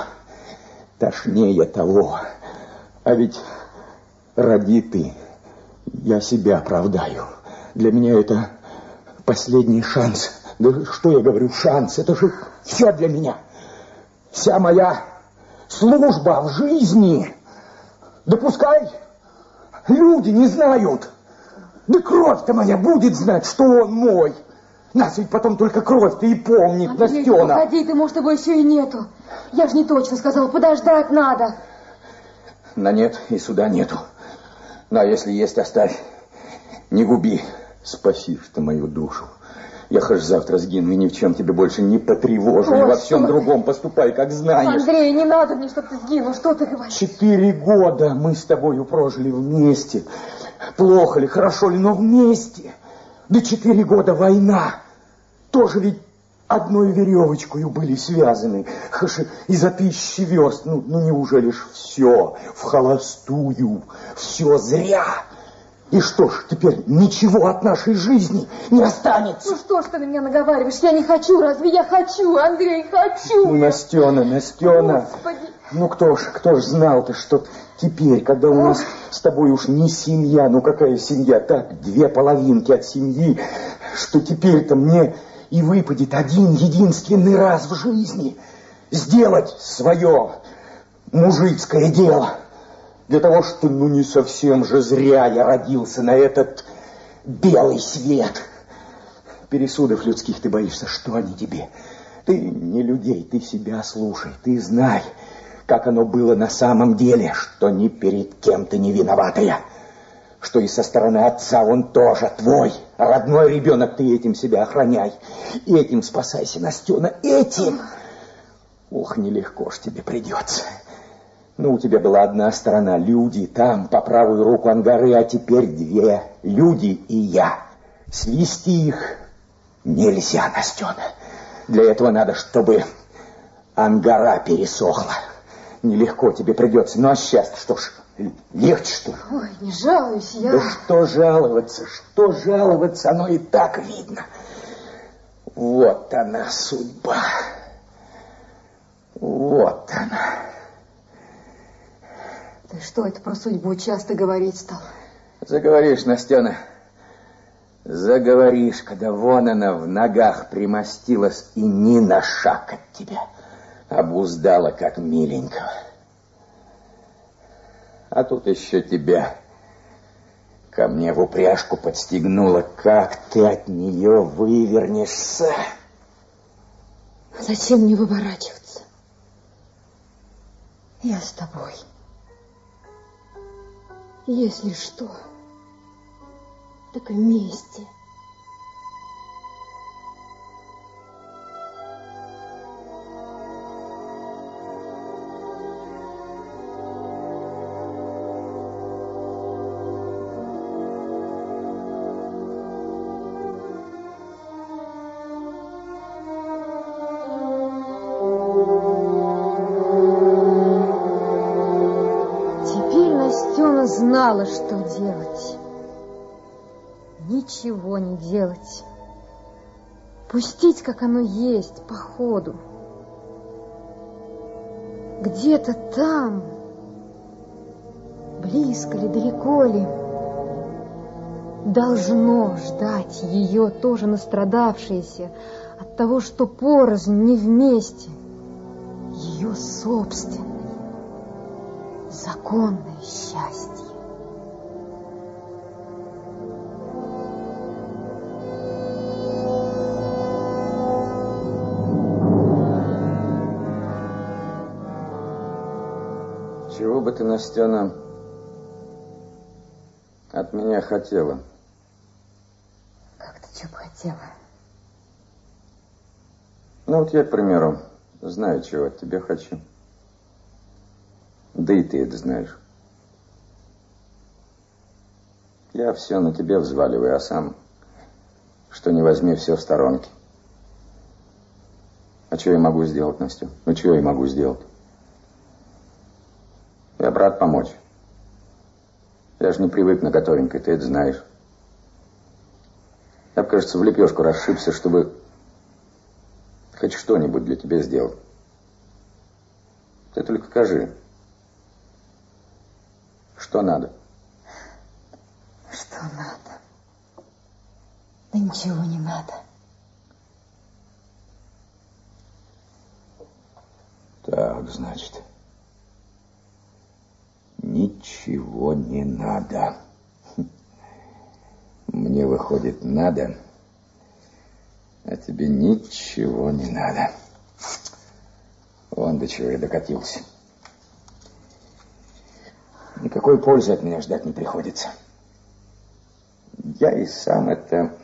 тошнее того. А ведь ради ты, я себя оправдаю. Для меня это последний шанс. Да что я говорю, шанс? Это же все для меня. Вся моя служба в жизни. Да пускай люди не знают. Да кровь-то моя будет знать, что он мой. Нас ведь потом только кровь-то и помнит, Настена. Погоди ты, может, его еще и нету. Я же не точно сказала, подождать надо. На нет и сюда нету. Ну, а если есть, оставь. Не губи. Спаси ты мою душу. Я хоть завтра сгину и ни в чем тебе больше не потревожу. И во всем другом поступай, как знаешь. Андрей, не надо мне, чтобы ты сгинул. Что ты говоришь? 4 года мы с тобою прожили вместе. Плохо ли, хорошо ли, но вместе. Да 4 года война. Тоже ведь одной веревочкой были связаны. И за 1000 верст. Ну неужели ж все вхолостую, все зря? И что ж, теперь ничего от нашей жизни не останется. Ну что ж ты на меня наговариваешь? Я не хочу, разве я хочу, Андрей, хочу? Ну, Настена. Господи. Ну, кто ж знал-то, что теперь, когда у нас с тобой уж не семья, ну какая семья, так, 2 половинки от семьи, что теперь-то мне и выпадет один единственный раз в жизни сделать свое мужицкое дело. Для того, что, не совсем же зря я родился на этот белый свет. Пересудов людских ты боишься, что они тебе? Ты не людей, ты себя слушай, ты знай, как оно было на самом деле, что ни перед кем ты не виноватая, что и со стороны отца он тоже твой, родной ребенок, ты этим себя охраняй, этим спасайся, Настена, этим. Ох, нелегко ж тебе придется. Ну, у тебя была одна сторона, люди там, по правую руку Ангары, а теперь 2, люди и я. Свести их нельзя, Настена. Для этого надо, чтобы Ангара пересохла. Нелегко тебе придется, ну а сейчас что ж, легче, что ли? Ой, не жалуюсь я. Да что жаловаться, оно и так видно. Вот она судьба. Вот она. Ты что это про судьбу часто говорить стал? Заговоришь, Настена. Заговоришь, когда вон она в ногах примостилась и ни на шаг от тебя. Обуздала, как миленького. А тут еще тебя ко мне в упряжку подстегнула. Как ты от нее вывернешься? Зачем мне выворачиваться? Я с тобой. Если что, так вместе. Знала, что делать. Ничего не делать. Пустить, как оно есть, по ходу. Где-то там, близко ли, далеко ли, должно ждать ее тоже настрадавшееся от того, что порознь не вместе, ее собственное, законное счастье. Чего бы ты, Настена, от меня хотела? Как ты чего хотела? Ну вот я, к примеру, знаю, чего от тебя хочу. Да и ты это знаешь. Я все на тебе взваливаю, а сам, что не возьми, все в сторонке. А что я могу сделать, Настя? Ну, что я могу сделать? Я брат помочь. Я же не привык на готовенькое, ты это знаешь. Я бы, кажется, в лепешку расшибся, чтобы хоть что-нибудь для тебя сделать. Ты только скажи, что надо? Что надо? Да ничего не надо. Так, значит, ничего не надо. Мне, выходит, надо, а тебе ничего не надо. Вон до чего я докатился. Никакой пользы от меня ждать не приходится. Я и сам это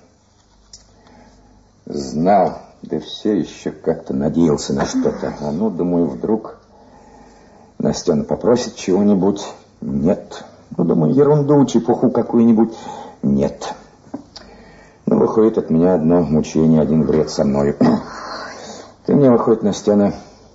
знал, да все еще как-то надеялся на что-то. А ну, думаю, вдруг Настена попросит чего-нибудь. Нет. Ну, думаю, ерунду, чепуху какую-нибудь. Нет. Ну, выходит от меня одно мучение, один бред со мной. Ты мне, выходит, Настена,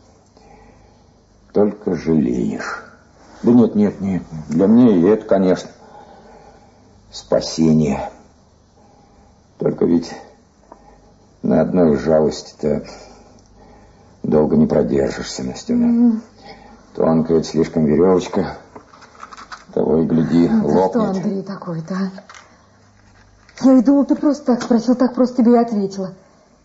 только жалеешь. Да нет, нет, нет. Для меня и это, конечно, спасение. Только ведь на одной жалости-то долго не продержишься, Настена. Тонкая ведь слишком веревочка. Того и гляди, лопнет. Что, Андрей, такой-то, а? Я и думал, ты просто так спросил, так просто тебе и ответила.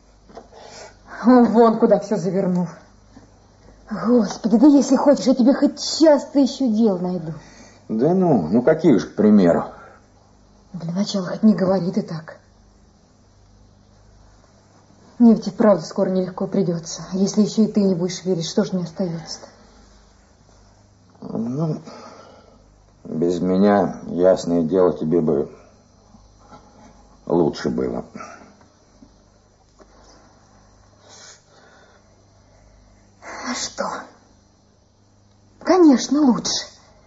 Вон куда все завернул. Господи, да если хочешь, я тебе хоть часто еще дел найду. Да ну какие же, к примеру? Для начала хоть не говори ты так. Мне ведь и правда скоро нелегко придется. А если еще и ты не будешь верить, что же мне остается-то? Ну, без меня, ясное дело, тебе бы лучше было. А что? Конечно, лучше.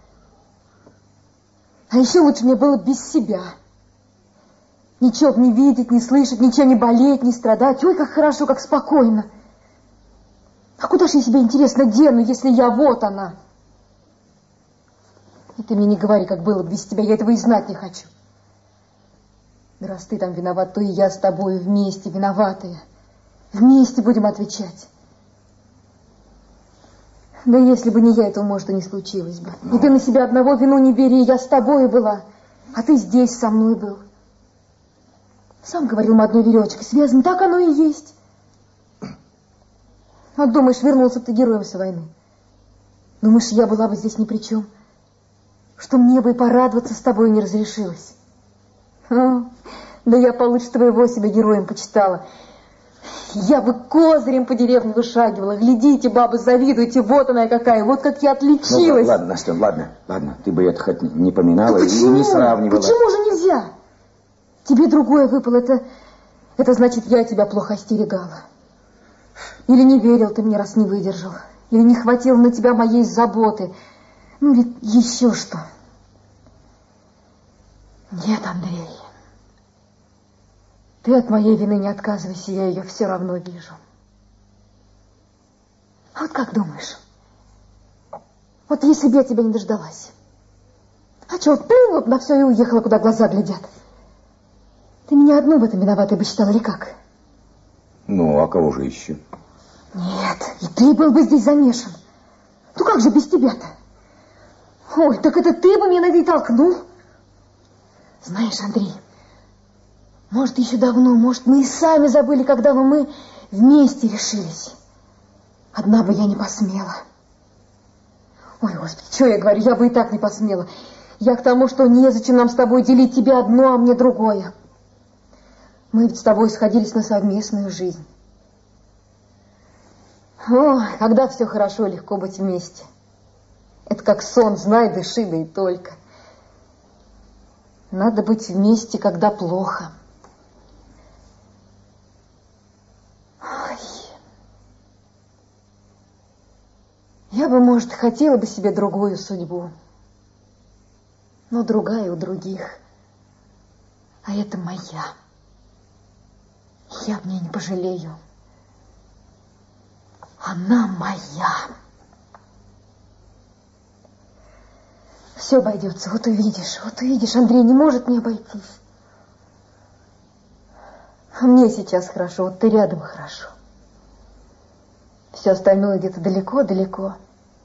А еще лучше мне было без себя. Ничего не видеть, не слышать, ничего не болеть, не страдать. Ой, как хорошо, как спокойно. А куда же я себя, интересно, дену, если я вот она? И ты мне не говори, как было без тебя, я этого и знать не хочу. Да раз ты там виноват, то и я с тобой вместе виноватые. Вместе будем отвечать. Да если бы не я, этого, может, и не случилось бы. И ты на себя одного вину не бери, я с тобой была, а ты здесь со мной был. Сам говорил, мы одной веревочкой связаны, так оно и есть. А думаешь, вернулся бы ты героем с войны? Думаешь, я была бы здесь ни при чем? Что мне бы и порадоваться с тобой не разрешилось? Да я получше твоего себя героем почитала. Я бы козырем по деревне вышагивала. Глядите, бабы, завидуйте, вот она какая, вот как я отличилась. Ну, ладно, Настя, ладно. Ты бы это хоть не поминала и почему? не сравнивала. Почему же нельзя? Тебе другое выпало, это значит, я тебя плохо остерегала. Или не верил ты мне, раз не выдержал. Или не хватило на тебя моей заботы. Ну, или еще что. Нет, Андрей. Ты от моей вины не отказывайся, я ее все равно вижу. А вот как думаешь? Вот если бы я тебя не дождалась. А что, плюнула бы на все и уехала, куда глаза глядят. Ты меня одну в этом виноватой бы считала, или как? Ну, а кого же еще? Нет, и ты был бы здесь замешан. Ну как же без тебя-то? Ой, так это ты бы меня и толкнул. Знаешь, Андрей, может, еще давно, может, мы и сами забыли, когда бы мы вместе решились. Одна бы я не посмела. Ой, Господи, что я говорю, я бы и так не посмела. Я к тому, что незачем нам с тобой делить тебе одно, а мне другое. Мы ведь с тобой сходились на совместную жизнь. Ой, когда все хорошо, легко быть вместе. Это как сон, знай, дыши, да и только. Надо быть вместе, когда плохо. Ой. Я бы, может, хотела бы себе другую судьбу. Но другая у других. А это моя. Я в ней не пожалею. Она моя. Все обойдется, вот увидишь, Андрей, не может не обойтись. А мне сейчас хорошо, вот ты рядом хорошо. Все остальное где-то далеко-далеко.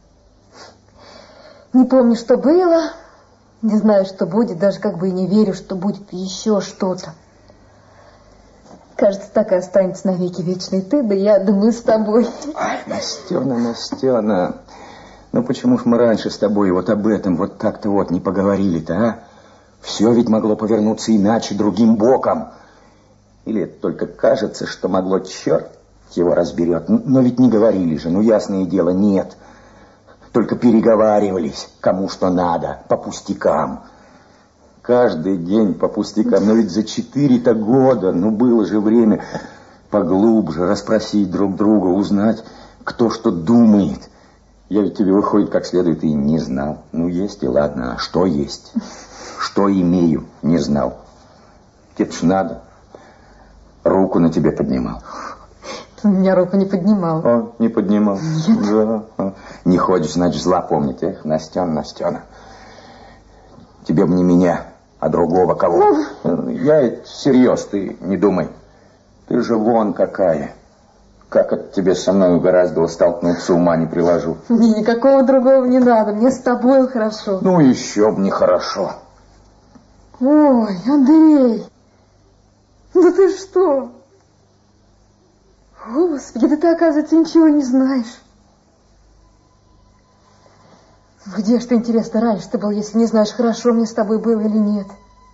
Не помню, что было, не знаю, что будет, даже как бы и не верю, что будет еще что-то. Кажется, так и останется навеки вечный ты, да я, да мы с тобой. Ай, Настена, ну почему ж мы раньше с тобой вот об этом вот так-то вот не поговорили-то, а? Все ведь могло повернуться иначе, другим боком. Или это только кажется, что могло, черт его разберет. Но ведь не говорили же, ну ясное дело, нет. Только переговаривались, кому что надо, по пустякам. Каждый день по пустякам, но ведь за 4-то года, ну было же время поглубже расспросить друг друга, узнать, кто что думает. Я ведь тебе, выходит, как следует и не знал. Ну есть и ладно, а что есть? Что имею, не знал. Тебе ж надо. Руку на тебе поднимал. Ты меня руку не поднимал. О, не поднимал? Нет. Да. Не ходишь, значит, зла помнить. Эх, Настена. Тебе бы не меня, а другого кого. Я всерьез, ты не думай. Ты же вон какая. Как это тебе со мной угораздило столкнуться, ума не приложу. Мне никакого другого не надо, мне с тобой хорошо. Ну, еще б нехорошо. Ой, Андрей, да ты что? Господи, да ты, оказывается, ничего не знаешь. Где ж ты, интересно, раньше ты был, если не знаешь, хорошо мне с тобой было или нет?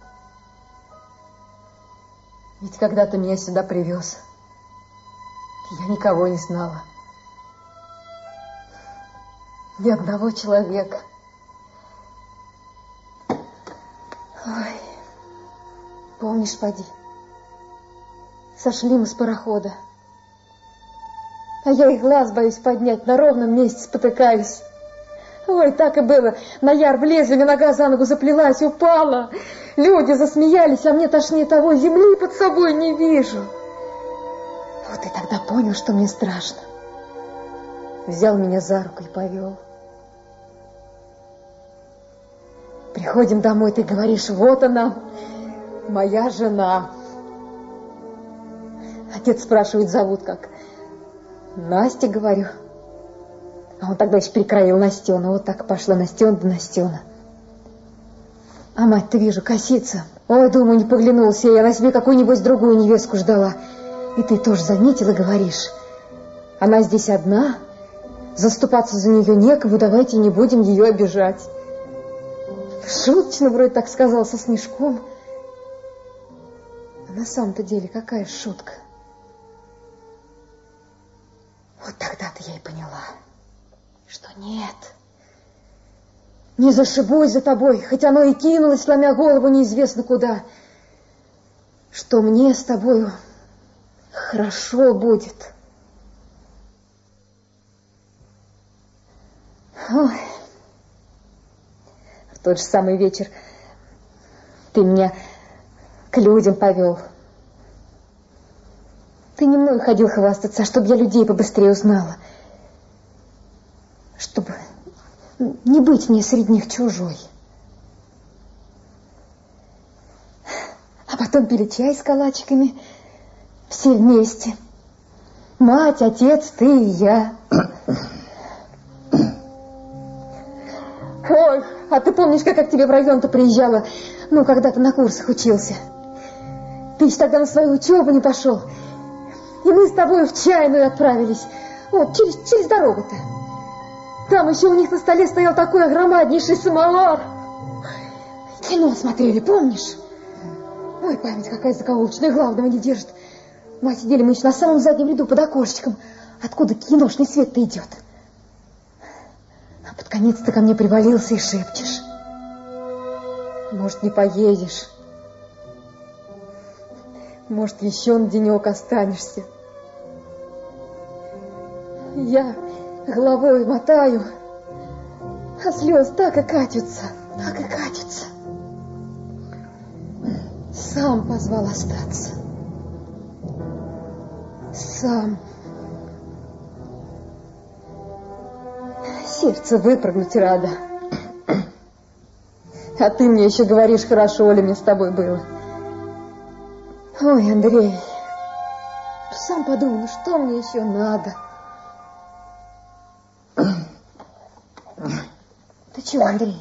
Ведь когда ты меня сюда привез, я никого не знала. Ни одного человека. Ой, помнишь, поди, сошли мы с парохода, а я и глаз боюсь поднять, на ровном месте спотыкаюсь. Ой, так и было, на яр влезли, нога за ногу заплелась, упала. Люди засмеялись, а мне тошнее того, земли под собой не вижу. Вот и тогда понял, что мне страшно. Взял меня за руку и повел. Приходим домой, ты говоришь, вот она, моя жена. Отец спрашивает, зовут как? Настя, говорю. А он тогда еще прикроил Настена. Вот так пошла Настена да Настена. А мать-то, вижу, косится. Ой, думаю, не поглянулся я на себе какую-нибудь другую невестку ждала. И ты тоже заметила, говоришь. Она здесь одна, заступаться за нее некому, давайте не будем ее обижать. Шуточно вроде так сказал со смешком. А на самом-то деле какая шутка. Вот тогда-то я и поняла, что нет. Не зашибусь за тобой, хоть оно и кинулось, сломя голову неизвестно куда. Что мне с тобою хорошо будет. Ой. В тот же самый вечер ты меня к людям повел. Ты не мной ходил хвастаться, а чтобы я людей побыстрее узнала. Чтобы не быть мне среди них чужой. А потом пили чай с калачиками. Все вместе. Мать, отец, ты и я. Ой, а ты помнишь, как я к тебе в район-то приезжала? Ну, когда ты на курсах учился. Ты еще тогда на свою учебу не пошел. И мы с тобой в чайную отправились. Вот, через дорогу-то. Там еще у них на столе стоял такой огромнейший самовар. Кино смотрели, помнишь? Ой, память какая закоулочная, главного не держит. Мы сидели мы еще на самом заднем ряду под окошечком. Откуда киношный свет-то идет? А под конец ты ко мне привалился и шепчешь. Может, не поедешь? Может, еще на денек останешься? Я головой мотаю. А слез так и катятся, так и катятся. Сам позвал остаться. Сам. Сердце выпрыгнуть рада. А ты мне еще говоришь, хорошо ли мне с тобой было. Ой, Андрей, сам подумай, что мне еще надо? Ты чего, Андрей?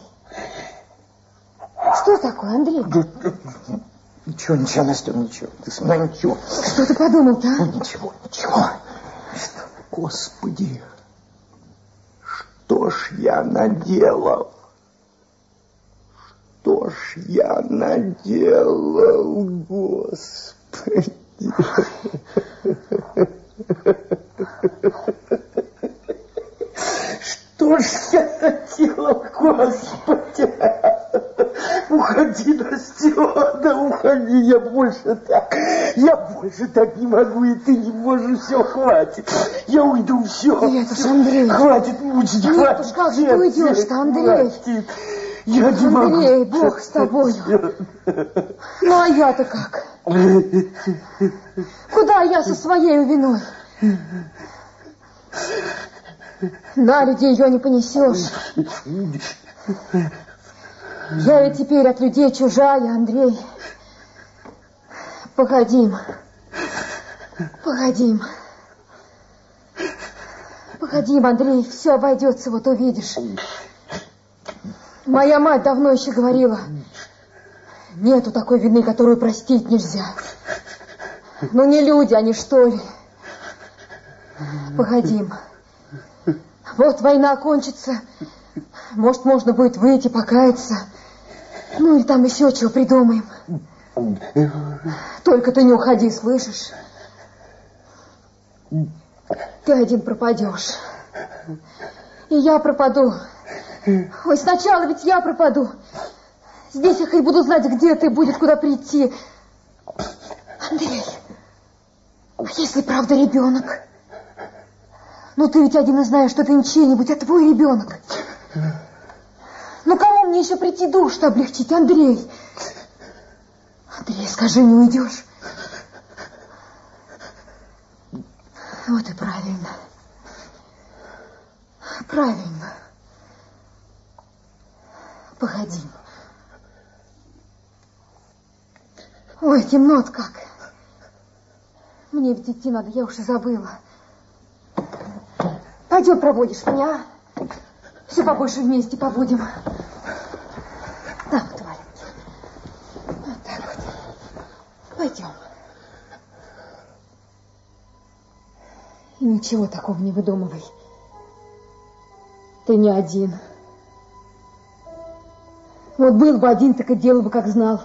Что такое, Андрей? Ничего, Настя, ничего. Ты со мной ничего. Что ты подумал-то, а? Ничего. Господи, что ж я наделал? Что ж я наделал, Господи? Что ж я наделал, Господи? Уходи, Настя, да уходи, я больше так не могу, и ты не можешь, все, хватит. Я уйду, все. Нет уж, Андрей. Хватит мучить, нет хватит. Уж, как же ты уйдешь-то, Андрей? Хватит. Я не могу. Андрей, Бог с тобой. Ну, а я-то как? Куда я со своей виной? На людей ее не понесешь. Я ведь теперь от людей чужая, Андрей. Погодим, Андрей, все обойдется, вот увидишь. Моя мать давно еще говорила, нету такой вины, которую простить нельзя. Ну не люди они, что ли? Погодим. Вот война кончится, может, можно будет выйти, покаяться. Ну и там еще чего придумаем. Только ты не уходи, слышишь? Ты один пропадешь. И я пропаду. Ой, сначала ведь я пропаду. Здесь я хоть буду знать, где ты, будет куда прийти. Андрей, если правда ребенок? Ну ты ведь один и знаешь, что это не чей-нибудь, а твой ребенок. Ну кому мне еще прийти душу облегчить, Андрей? Андрей, скажи, не уйдешь? Вот и правильно. Правильно. Погоди. Ой, темно-то как. Мне ведь идти надо, я уж и забыла. Пойдем проводишь меня, а? Все побольше вместе побудем. Да, вот валенки. Вот так вот. Пойдем. И ничего такого не выдумывай. Ты не один. Вот был бы один, так и делал бы, как знал.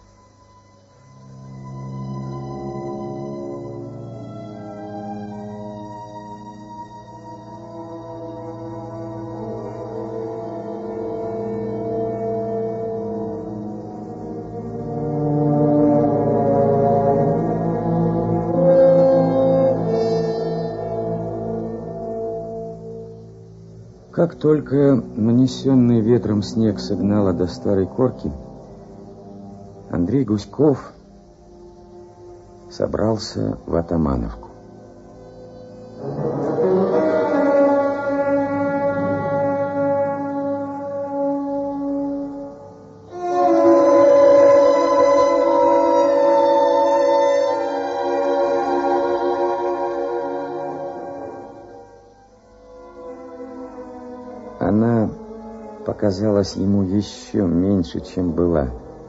Как только нанесенный ветром снег согнало до старой корки, Андрей Гуськов собрался в Атамановку. Она показалась ему еще меньше, чем была.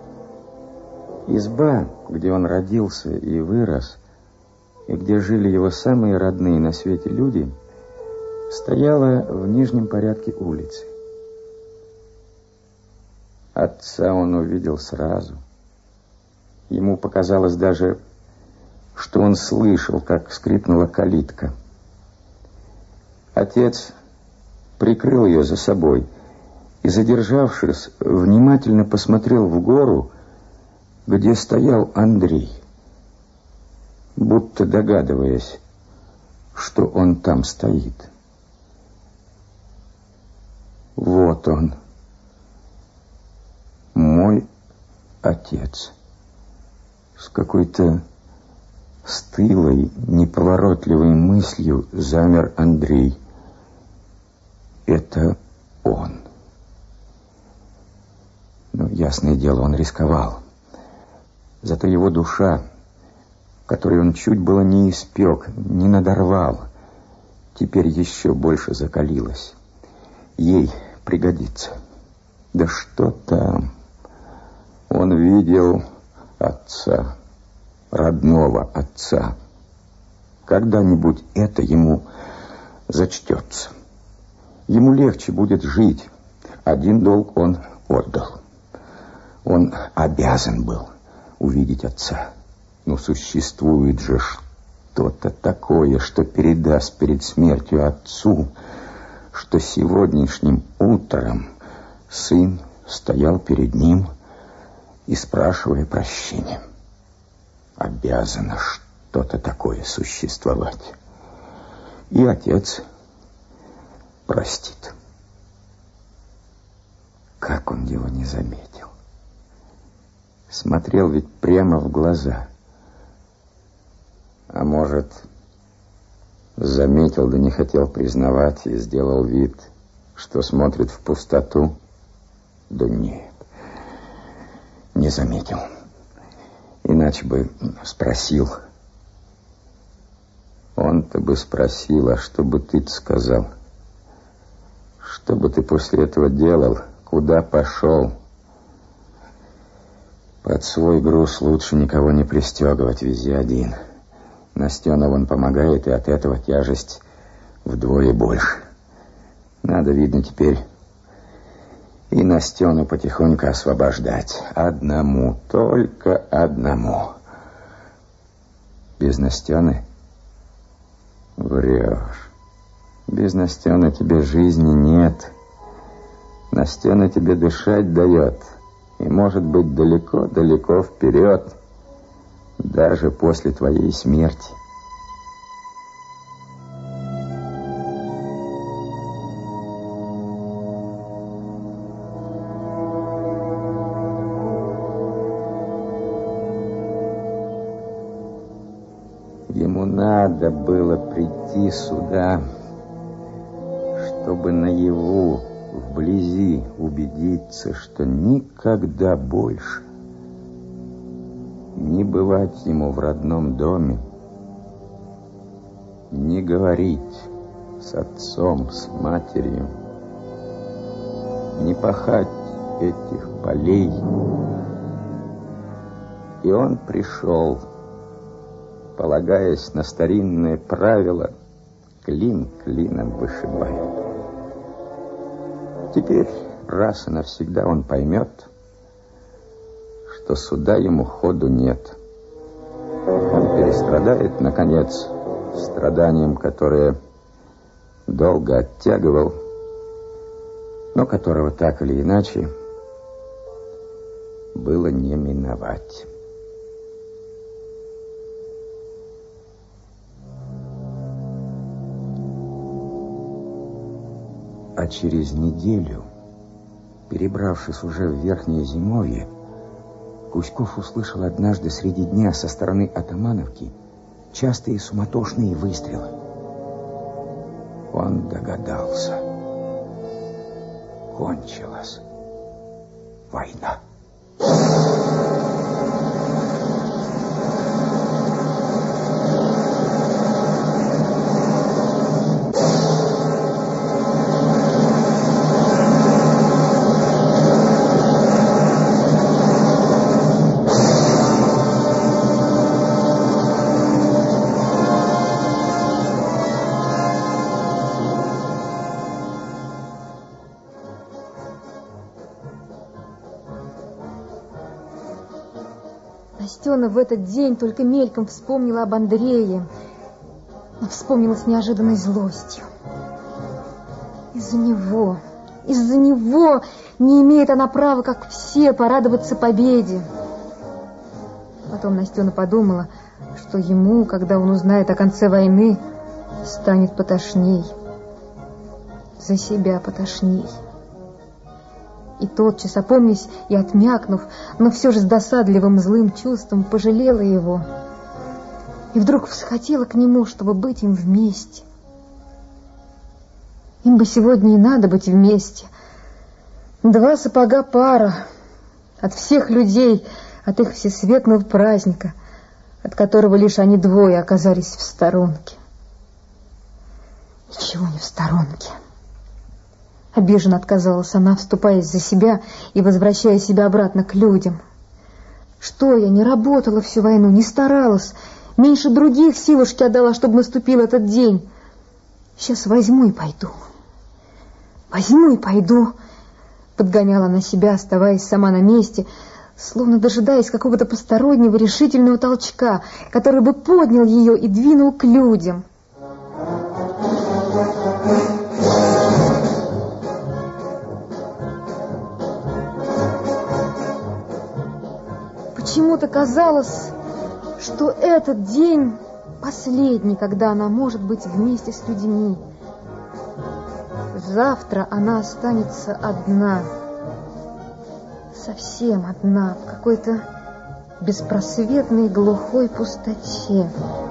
Изба, где он родился и вырос, и где жили его самые родные на свете люди, стояла в нижнем порядке улицы. Отца он увидел сразу. Ему показалось даже, что он слышал, как скрипнула калитка. Отец прикрыл ее за собой и, задержавшись, внимательно посмотрел в гору, где стоял Андрей, будто Вот он, мой отец. С какой-то стылой, неповоротливой мыслью замер Андрей. Это он. Но, ясное дело, он рисковал. Зато его душа, которую он чуть было не испек, не надорвал, теперь еще больше закалилась. Ей пригодится. Да что там? Он видел отца, родного отца. Когда-нибудь это ему зачтется. Ему легче будет жить. Один долг он отдал. Он обязан был увидеть отца. Но существует же что-то такое, что передаст перед смертью отцу, что сегодняшним утром сын стоял перед ним и спрашивая прощения. Обязано что-то такое существовать. И отец простит. Как он его не заметил? Смотрел ведь прямо в глаза. А может, заметил, да не хотел признавать и сделал вид, что смотрит в пустоту? Да нет, не заметил. Иначе бы спросил. Он-то бы спросил, а что бы ты сказал? Что бы ты после этого делал? Куда пошел? Под свой груз лучше никого не пристегивать, вези один. Настена вон помогает, и от этого тяжесть вдвое больше. Надо, видно, теперь и Настену потихоньку освобождать. Одному, только одному. Без Настены? Врешь. Без Настены тебе жизни нет. Настена тебе дышать дает. И, может быть, далеко-далеко вперед, даже после твоей смерти. Ему надо было прийти сюда, чтобы наяву, вблизи убедиться, что никогда больше не бывать ему в родном доме, не говорить с отцом, с матерью, не пахать этих полей. И он пришел, полагаясь на старинное правило, клин клином вышибает. Теперь раз и навсегда он поймет, что суда ему ходу нет. Он перестрадает, наконец, страданием, которое долго оттягивал, но которого так или иначе было не миновать. А через неделю, перебравшись уже в Верхнее Зимовье, Кузьков услышал однажды среди дня со стороны Атамановки частые суматошные выстрелы. Он догадался. Кончилась война. Настена в этот день только мельком вспомнила об Андрее, но вспомнила с неожиданной злостью. Из-за него не имеет она права, как все, порадоваться победе. Потом Настена подумала, что ему, когда он узнает о конце войны, станет потошней. За себя потошней. И тотчас, опомнясь и отмякнув, но все же с досадливым злым чувством, пожалела его. И вдруг всхотела к нему, чтобы быть им вместе. Им бы сегодня и надо быть вместе. 2 сапога пара от всех людей, от их всесветного праздника, от которого лишь они двое оказались в сторонке. Ничего не в сторонке. Обиженно отказалась она, вступаясь за себя и возвращая себя обратно к людям. Что я не работала всю войну, не старалась, меньше других силушки отдала, чтобы наступил этот день. Сейчас возьму и пойду. Возьму и пойду. Подгоняла она себя, оставаясь сама на месте, словно дожидаясь какого-то постороннего решительного толчка, который бы поднял ее и двинул к людям. Почему-то казалось, что этот день последний, когда она может быть вместе с людьми. Завтра она останется одна, совсем одна, в какой-то беспросветной глухой пустоте.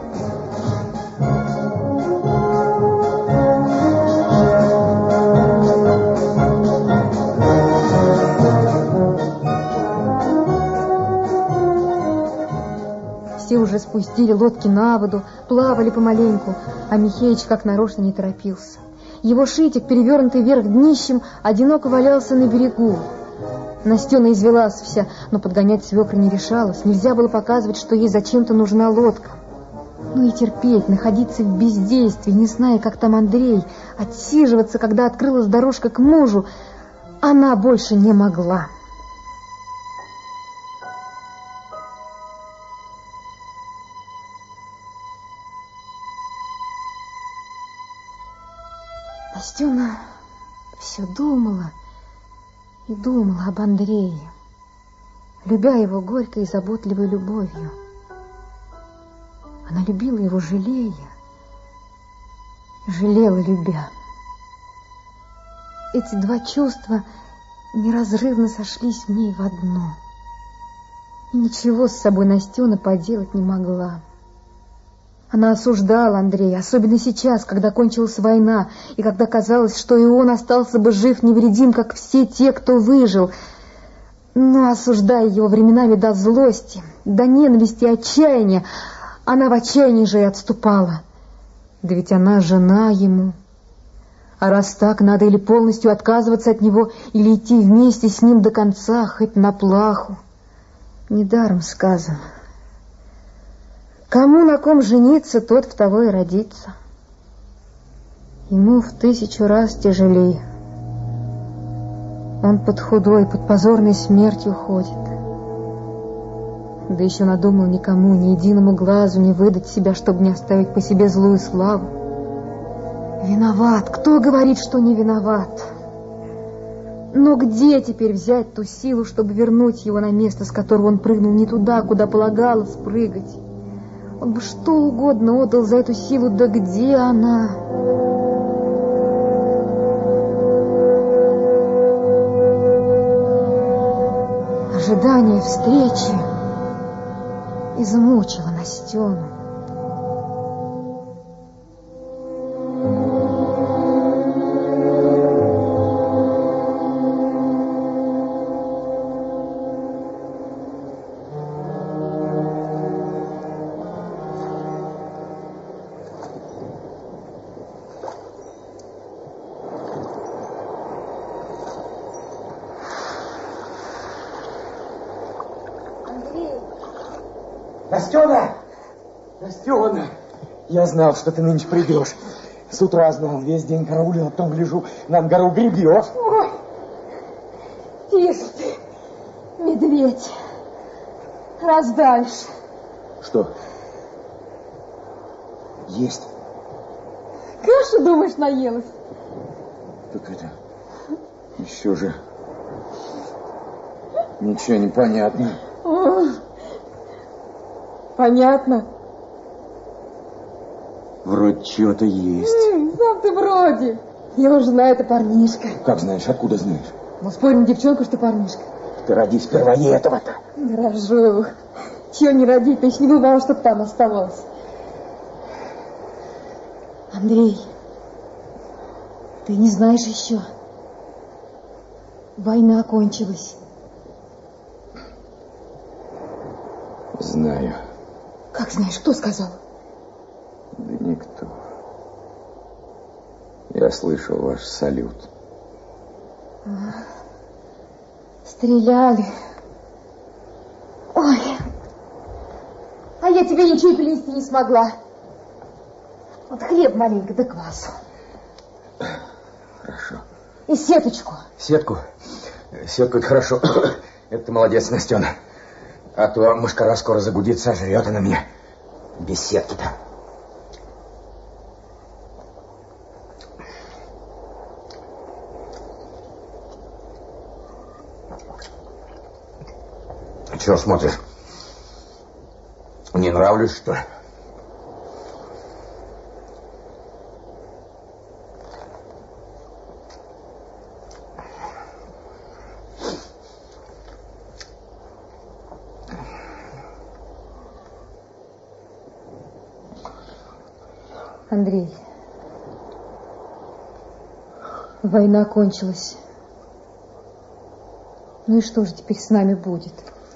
Все уже спустили лодки на воду, плавали помаленьку, а Михеич как нарочно не торопился. Его шитик, перевернутый вверх днищем, одиноко валялся на берегу. Настена извелась вся, но подгонять свекра не решалась. Нельзя было показывать, что ей зачем-то нужна лодка. Ну и терпеть, находиться в бездействии, не зная, как там Андрей, отсиживаться, когда открылась дорожка к мужу, она больше не могла. Настена все думала и думала об Андрее, любя его горькой и заботливой любовью. Она любила его, жалея, жалела, любя. Эти 2 чувства неразрывно сошлись в ней в одно. И ничего с собой Настена поделать не могла. Она осуждала Андрея, особенно сейчас, когда кончилась война, и когда казалось, что и он остался бы жив невредим, как все те, кто выжил. Но, осуждая его временами до злости, до ненависти и отчаяния, она в отчаянии же и отступала. Да ведь она жена ему. А раз так, надо или полностью отказываться от него, или идти вместе с ним до конца, хоть на плаху. Недаром сказано: кому на ком жениться, тот в того и родится. Ему в 1000 раз тяжелее. Он под худой, под позорной смертью ходит. Да еще надумал никому, ни единому глазу не выдать себя, чтобы не оставить по себе злую славу. Виноват. Кто говорит, что не виноват? Но где теперь взять ту силу, чтобы вернуть его на место, с которого он прыгнул не туда, куда полагалось прыгать? Он бы что угодно отдал за эту силу, да где она? Ожидание встречи измучило Настену. Настена! Настена! Я знал, что ты нынче придешь. С утра знал, весь день караулил, а потом гляжу, на гору гребешь. Ой, тише ты, медведь. Раздавишь. Что? Есть. Кашу, думаешь, наелась? Так это... Еще же... Ничего не понятно. Понятно. Вроде чего-то есть. Сам ты вроде. Его жена — это парнишка. Как знаешь, откуда знаешь? Мы спорим, девчонка, что парнишка. Ты роди сперва не этого-то. Рожу. Чего не родить, то еще не бывало, чтоб там оставалось. Андрей, ты не знаешь еще. Война кончилась. Знаю. Как знаешь, кто сказал? Да никто. Я слышал ваш салют. Стреляли. Ой. А я тебе ничего принести не смогла. Вот хлеб маленько да квасу. Хорошо. И сеточку. Сетку? Сетку — это хорошо. Это ты молодец, Настена. А то мушкара скоро загудит, сожрет она меня. Без сетки-то. Чего смотришь? Не нравлюсь, что ли? Андрей, война кончилась. Ну и что же теперь с нами будет?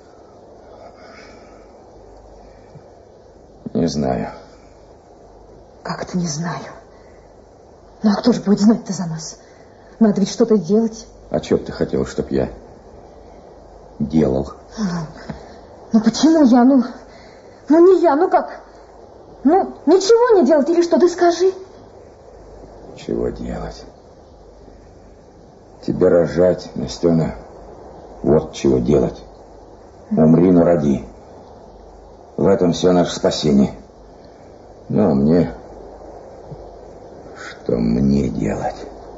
Не знаю. Как это не знаю? Ну а кто же будет знать-то за нас? Надо ведь что-то делать. А что бы ты хотел, чтоб я делал? Ну почему я? Ну не я, ну как? Ну, ничего не делать или что? Ты скажи. Чего делать? Тебе рожать, Настена. Вот чего делать. Умри, но роди. В этом все наше спасение. Ну, а мне... Что мне делать?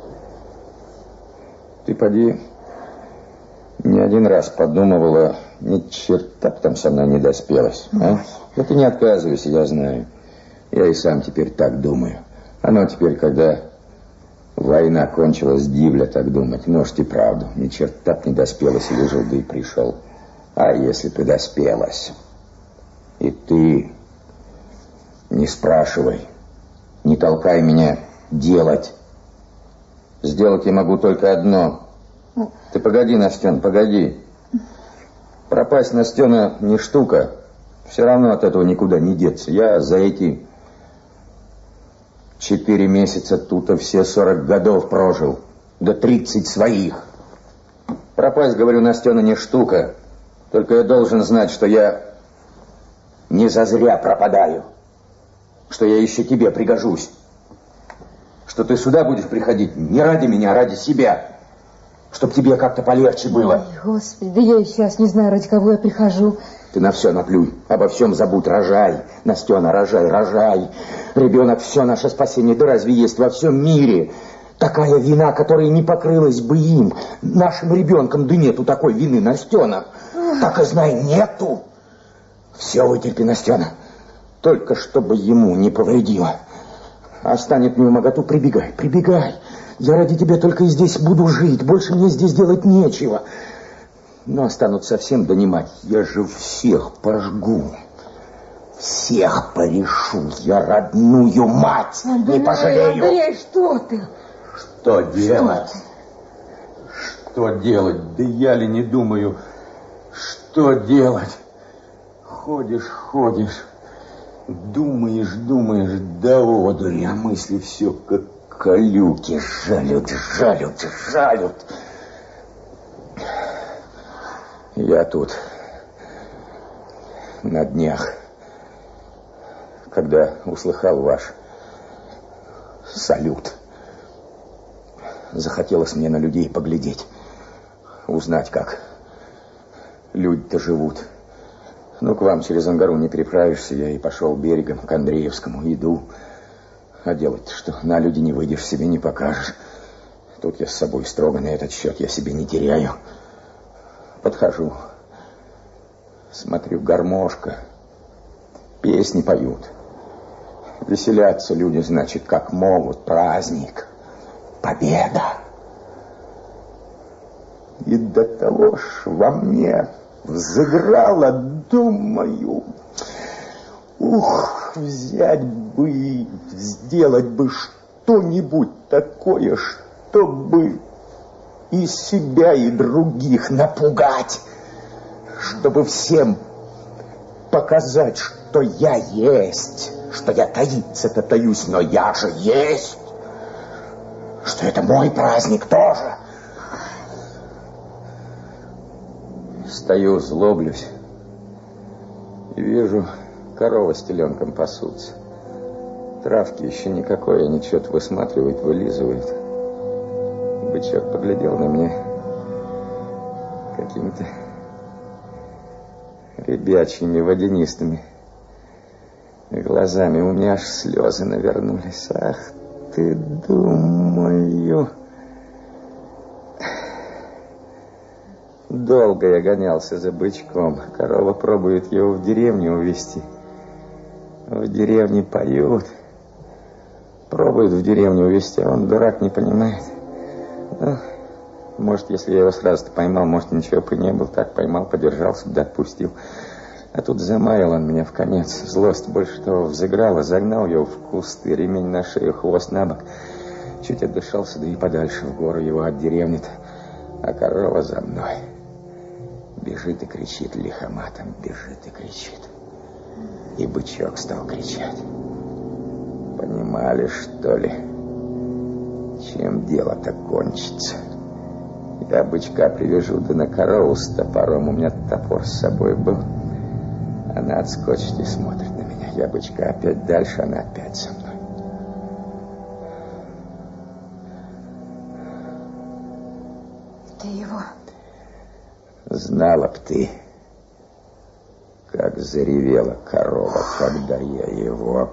Ты поди... Не один раз подумывала, ни черта там со мной не доспелась. А? Да ты не отказывайся, я знаю. Я и сам теперь так думаю. Оно теперь, когда война кончилась, дивля так думать. Может и правду. Ни черта не доспелась, или жил, да и пришел. А если ты доспелась? И ты не спрашивай, не толкай меня делать. Сделать я могу только одно. Ты погоди, Настен, погоди. Пропасть, Настена, не штука. Все равно от этого никуда не деться. Я за эти 4 месяца тут все 40 годов прожил. Да 30 своих. Пропасть, говорю, Настена, не штука. Только я должен знать, что я не зазря пропадаю. Что я еще тебе пригожусь. Что ты сюда будешь приходить не ради меня, а ради себя. Чтоб тебе как-то полегче было. Ой, Господи, да я и сейчас не знаю, ради кого я прихожу. Ты на все наплюй, обо всем забудь, рожай. Настена, рожай, рожай. Ребенок — все наше спасение. Да разве есть во всем мире такая вина, которая не покрылась бы им, нашим ребенком? Да нету такой вины, Настена. Так и знай, нету. Все вытерпи, Настена. Только чтобы ему не повредило. А станет не в моготу, прибегай, прибегай. Я ради тебя только и здесь буду жить. Больше мне здесь делать нечего. Но станут совсем донимать. Я же всех пожгу. Всех порешу. Я родную мать не пожалею. Андрей, что ты? Что делать? Что делать? Да я ли не думаю. Что делать? Ходишь, ходишь. Думаешь, думаешь, да одури, а мысли все как колюки жалют, жалют, жалют. Я тут на днях, когда услыхал ваш салют, захотелось мне на людей поглядеть, узнать, как люди-то живут. Ну, к вам через Ангару не переправишься, я и пошел берегом к Андреевскому, иду. А делать-то что? На люди не выйдешь, себе не покажешь. Тут я с собой строго на этот счет, я себе не теряю. Подхожу, смотрю, гармошка, песни поют. Веселятся люди, значит, как могут, праздник, победа. И до того ж во мне взыграло, думаю, взять бы и сделать бы что-нибудь такое, чтобы и себя, и других напугать, чтобы всем показать, что я есть, что я таиться-то таюсь, но я же есть, что это мой праздник тоже. Стою, злоблюсь и вижу, корова с теленком пасутся. Травки еще никакой, они что-то высматривают, вылизывают. Бычок поглядел на меня какими-то ребячьими водянистыми глазами. У меня аж слезы навернулись. Ах ты, думаю... Долго я гонялся за бычком. Корова пробует его в деревню увезти. В деревне поют. Пробует в деревню увезти, а он, дурак, не понимает. Ну, может, если я его сразу-то поймал, может, ничего бы не был. Так поймал, подержался, да отпустил. А тут замаял он меня в конец. Злость больше того взыграла. Загнал его в кусты, ремень на шею, хвост на бок. Чуть отдышался, да и подальше в гору его от деревни-то. А корова за мной. Бежит и кричит лихоматом, бежит и кричит. И бычок стал кричать. Понимали, что ли, чем дело-то кончится? Я бычка привяжу, да на корову с топором. У меня топор с собой был. Она отскочит и смотрит на меня. Я бычка опять дальше, она опять со мной. Ты его... Знала б ты, как заревела корова, когда я его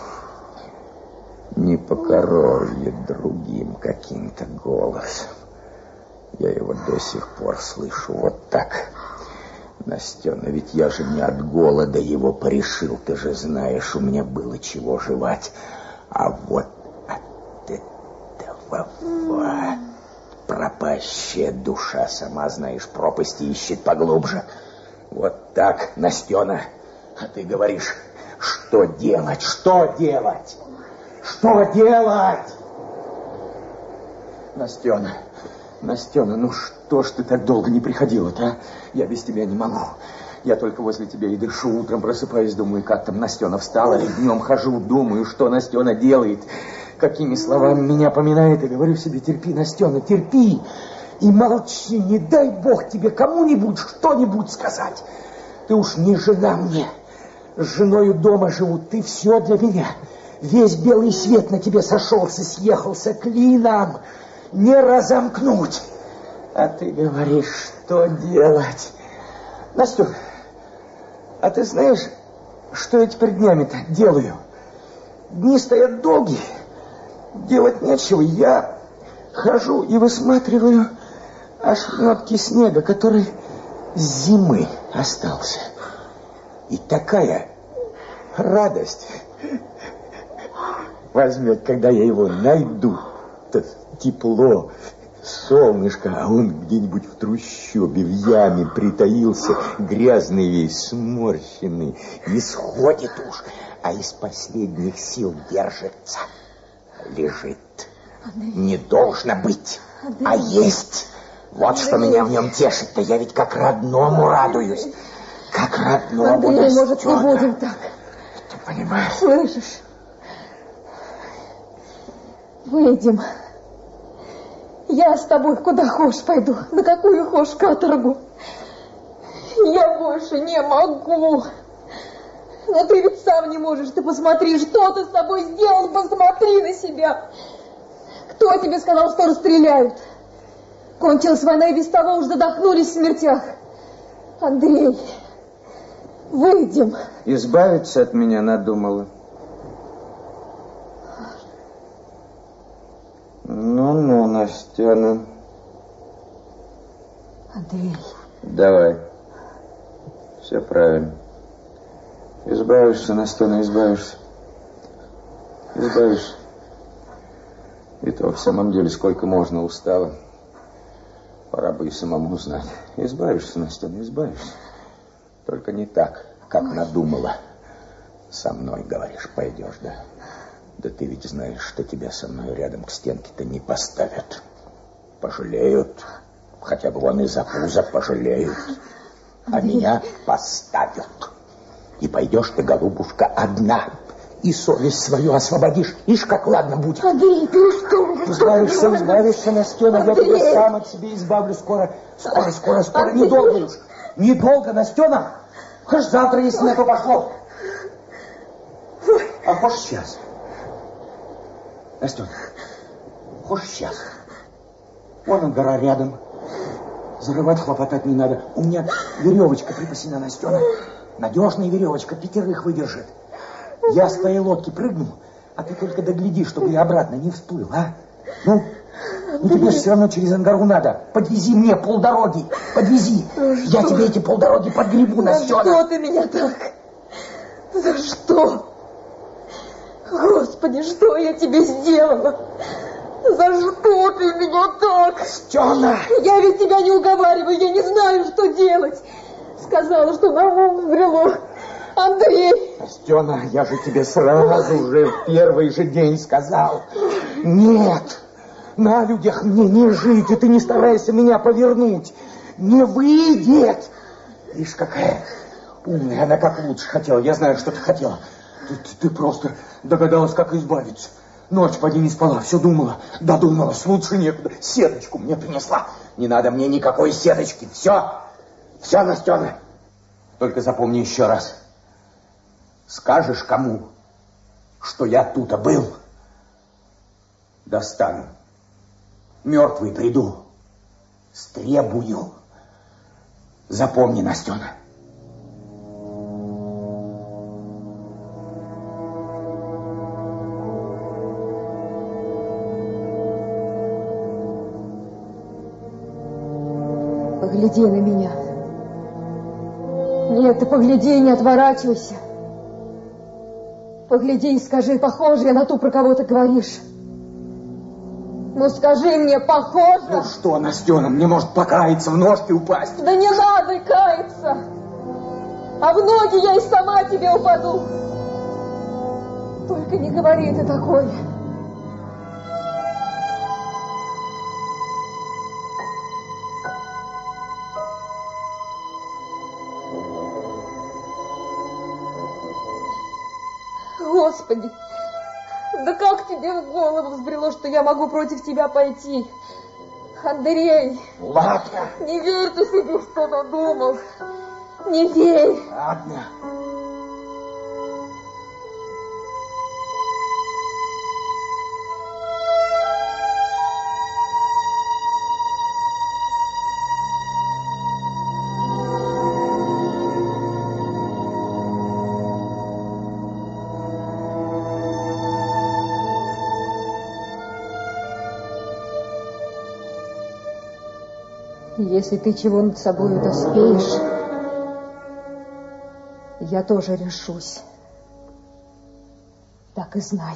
не по коровье другим каким-то голосом. Я его до сих пор слышу вот так. Настена, ведь я же не от голода его порешил, ты же знаешь, у меня было чего жевать. А вот от этого... Пропащая душа, сама знаешь, пропасти ищет поглубже. Вот так, Настена. А ты говоришь, что делать? Что делать? Что делать? Настена, ну что ж ты так долго не приходила-то, а? Я без тебя не могу. Я только возле тебя и дышу. Утром просыпаюсь, думаю, как там Настена встала, или днем хожу, думаю, что Настена делает. Какими словами меня поминает, и говорю себе, терпи, Настена, терпи. И молчи, не дай Бог тебе кому-нибудь что-нибудь сказать. Ты уж не жена мне. С женою дома живут, ты все для меня. Весь белый свет на тебе сошелся, съехался клином. Не разомкнуть. А ты говоришь, что делать? Настена, а ты знаешь, что я теперь днями-то делаю? Дни стоят долгие. Делать нечего, я хожу и высматриваю ошметки снега, который с зимы остался. И такая радость возьмет, когда я его найду. Тепло, солнышко, а он где-нибудь в трущобе, в яме притаился, грязный весь, сморщенный, не сходит уж, а из последних сил держится. Лежит. Андрей. Не должно быть, Андрей. А есть. Вот Андрей. Что меня в нем тешит-то. Я ведь как родному радуюсь. Как родному. Андрей, может, не будем так. Ты понимаешь? Слышишь? Выйдем. Я с тобой куда хочешь пойду. На какую хочешь каторгу. Я больше не могу. Но ты ведь сам не можешь. Ты посмотри, что ты с собой сделал. Посмотри на себя. Кто тебе сказал, что расстреляют? Кончилась война, и без того уж задохнулись в смертях. Андрей, выйдем. Избавиться от меня надумала. Ну-ну, Настена. Андрей. Давай. Все правильно. Избавишься, Настена, избавишься. Избавишься. И то в самом деле сколько можно устала. Пора бы и самому знать. Избавишься, Настена, избавишься. Только не так, как надумала. Со мной, говоришь, пойдешь, да? Да ты ведь знаешь, что тебя со мной рядом к стенке-то не поставят. Пожалеют. Хотя бы вон и за пузо пожалеют. А меня поставят. И пойдешь ты, голубушка, одна. И совесть свою освободишь. Ишь, как ладно будет. Андрей, ты что? Избавишься, Настена. Я тебя сам от себя избавлю скоро. Скоро. Недолго уж. Недолго, Настена. Хоть завтра, если на то пошло. А хочешь сейчас? Настена, хочешь сейчас? Вон он, гора рядом. Зарывать, хлопотать не надо. У меня веревочка припасена, Настена. Надежная веревочка, 5 выдержит. Я с твоей лодки прыгну, а ты только догляди, чтобы я обратно не всплыл, а? Ну тебе же все равно через Ангару надо. Подвези мне полдороги, подвези. Я тебе эти полдороги подгребу, Настена. За что ты меня так? За что? Господи, что я тебе сделала? За что ты меня так? Настена! Я ведь тебя не уговариваю, я не знаю, что делать. Сказала, что на ум взбрело. Андрей! Настена, я же тебе сразу же в первый же день сказал. Нет, на людях мне не жить, и ты не старайся меня повернуть. Не выйдет. Видишь, какая умная, она как лучше хотела. Я знаю, что ты хотела. Ты просто догадалась, как избавиться. Ночь поди не спала, все думала. Додумалась, лучше некуда. Сеточку мне принесла. Не надо мне никакой сеточки. Все, Настена. Только запомни еще раз. Скажешь кому, что я тут был, достану. Мертвый приду, стребую. Запомни, Настена. Погляди на меня. Нет, ты погляди и не отворачивайся. Погляди и скажи, похоже я на ту, про кого ты говоришь. Ну скажи мне, похоже? Ну что, Настена, мне может покаяться, в ножки упасть? Да не надо каяться. А в ноги я и сама тебе упаду. Только не говори ты такое. Господи, да как тебе в голову взбрело, что я могу против тебя пойти? Андрей! Ладно. Не верь ты себе, что надумал. Не верь. Ладно. Если ты чего над собой доспеешь, я тоже решусь. Так и знай.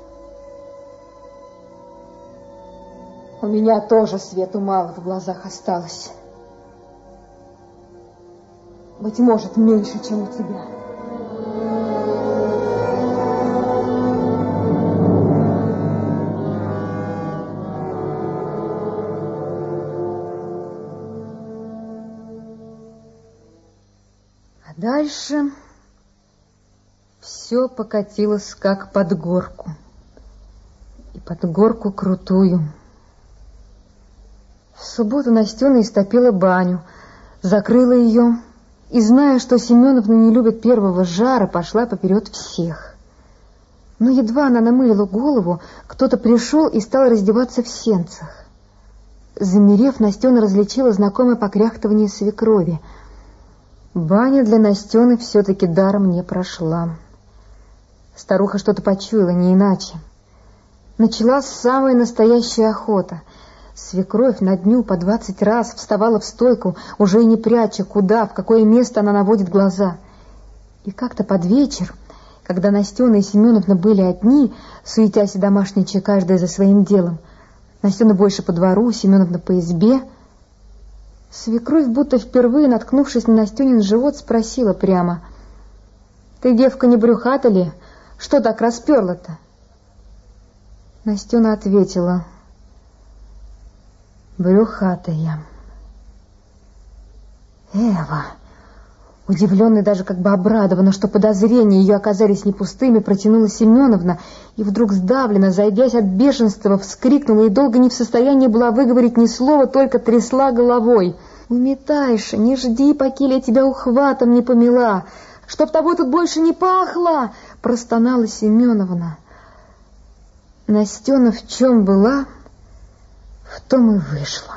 У меня тоже свету мало в глазах осталось. Быть может, меньше, чем у тебя. Дальше все покатилось как под горку. И под горку крутую. В субботу Настена истопила баню, закрыла ее и, зная, что Семеновна не любит первого жара, пошла поперед всех. Но едва она намылила голову, кто-то пришел и стал раздеваться в сенцах. Замерев, Настена различила знакомое покряхтывание свекрови. Баня для Настены все-таки даром не прошла. Старуха что-то почуяла, не иначе. Началась самая настоящая охота. Свекровь на дню по 20 раз вставала в стойку, уже и не пряча, куда, в какое место она наводит глаза. И как-то под вечер, когда Настена и Семеновна были одни, суетясь и домашничая каждая за своим делом, Настена больше по двору, Семеновна по избе, Свекровь, будто впервые наткнувшись на Настенин живот, спросила прямо: «Ты, девка, не брюхата ли? Что так расперла-то?» Настена ответила: «Брюхатая». Эва, удивленная, даже как бы обрадована, что подозрения ее оказались не пустыми, протянула Семеновна и вдруг сдавленно, зайдясь от бешенства, вскрикнула и долго не в состоянии была выговорить ни слова, только трясла головой. «Уметайша, не жди, покиль я тебя ухватом не помела, чтоб тобой тут больше не пахло!» — простонала Семеновна. Настена в чем была, в том и вышла.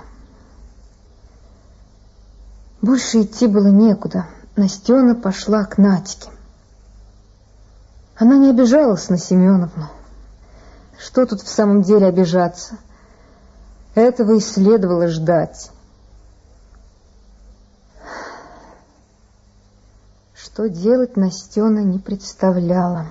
Больше идти было некуда. Настена пошла к Надьке. Она не обижалась на Семеновну. Что тут в самом деле обижаться? Этого и следовало ждать. Что делать, Настена не представляла.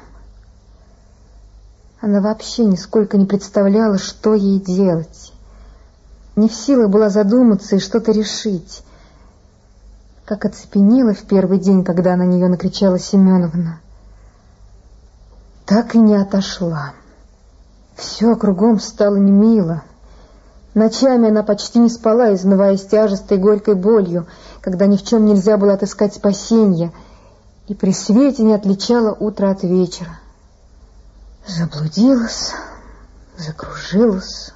Она вообще нисколько не представляла, что ей делать. Не в силах была задуматься и что-то решить. Как оцепенела в первый день, когда на нее накричала Семеновна. Так и не отошла. Все кругом стало немило. Ночами она почти не спала, изнываясь тяжестой горькой болью, когда ни в чем нельзя было отыскать спасенья, и при свете не отличала утро от вечера. Заблудилась, закружилась,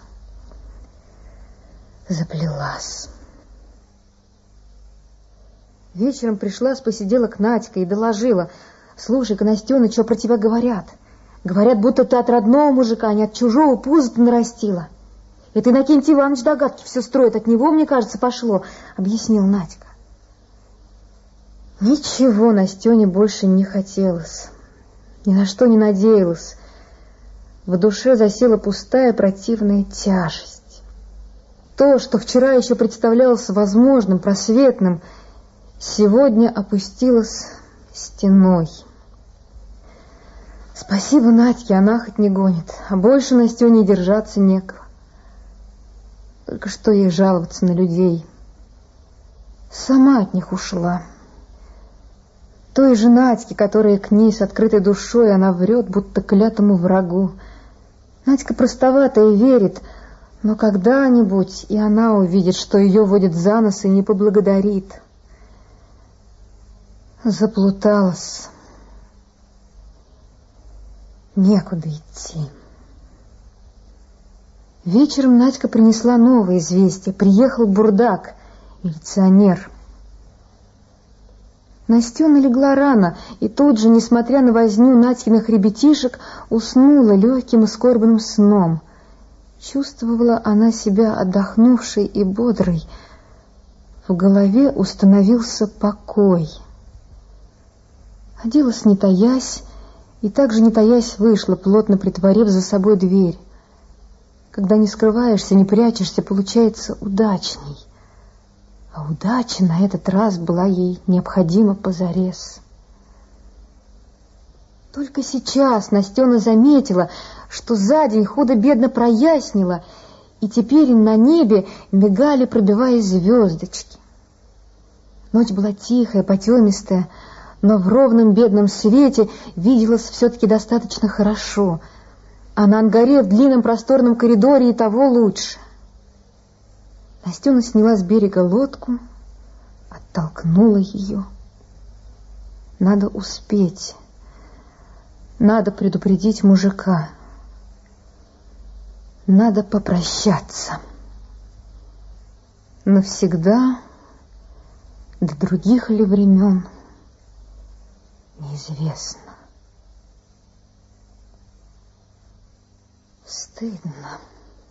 заплелась. Вечером пришла, посидела к Надьке и доложила: «Слушай-ка, Настена, что про тебя говорят? Говорят, будто ты от родного мужика, а не от чужого пузо-то нарастила. Это Иннокентий Иванович догадки все строит, от него, мне кажется, пошло», — объяснил Надька. Ничего Настене больше не хотелось, ни на что не надеялась. В душе засела пустая противная тяжесть. То, что вчера еще представлялось возможным, просветным, сегодня опустилась стеной. Спасибо Надьке, она хоть не гонит, а больше Настене держаться некого. Только что ей жаловаться на людей? Сама от них ушла. Той же Надьке, которая к ней с открытой душой, она врет, будто клятому врагу. Надька простоватая и верит, но когда-нибудь и она увидит, что ее водят за нос, и не поблагодарит. Заплуталась. Некуда идти. Вечером Надька принесла новое известие. Приехал бурдак, милиционер. Настена легла рано, и тут же, несмотря на возню Надькиных ребятишек, уснула легким и скорбным сном. Чувствовала она себя отдохнувшей и бодрой. В голове установился покой. Оделась не таясь, и также не таясь вышла, плотно притворив за собой дверь. Когда не скрываешься, не прячешься, получается удачней. А удача на этот раз была ей необходима позарез. Только сейчас Настена заметила, что за день худо-бедно прояснило, и теперь на небе мигали, пробиваясь звездочки. Ночь была тихая, потемистая, но в ровном бедном свете виделось все-таки достаточно хорошо, а на ангаре в длинном просторном коридоре и того лучше. Настена сняла с берега лодку, оттолкнула ее. Надо успеть, надо предупредить мужика, надо попрощаться. Навсегда, до других ли времен, неизвестно. Стыдно.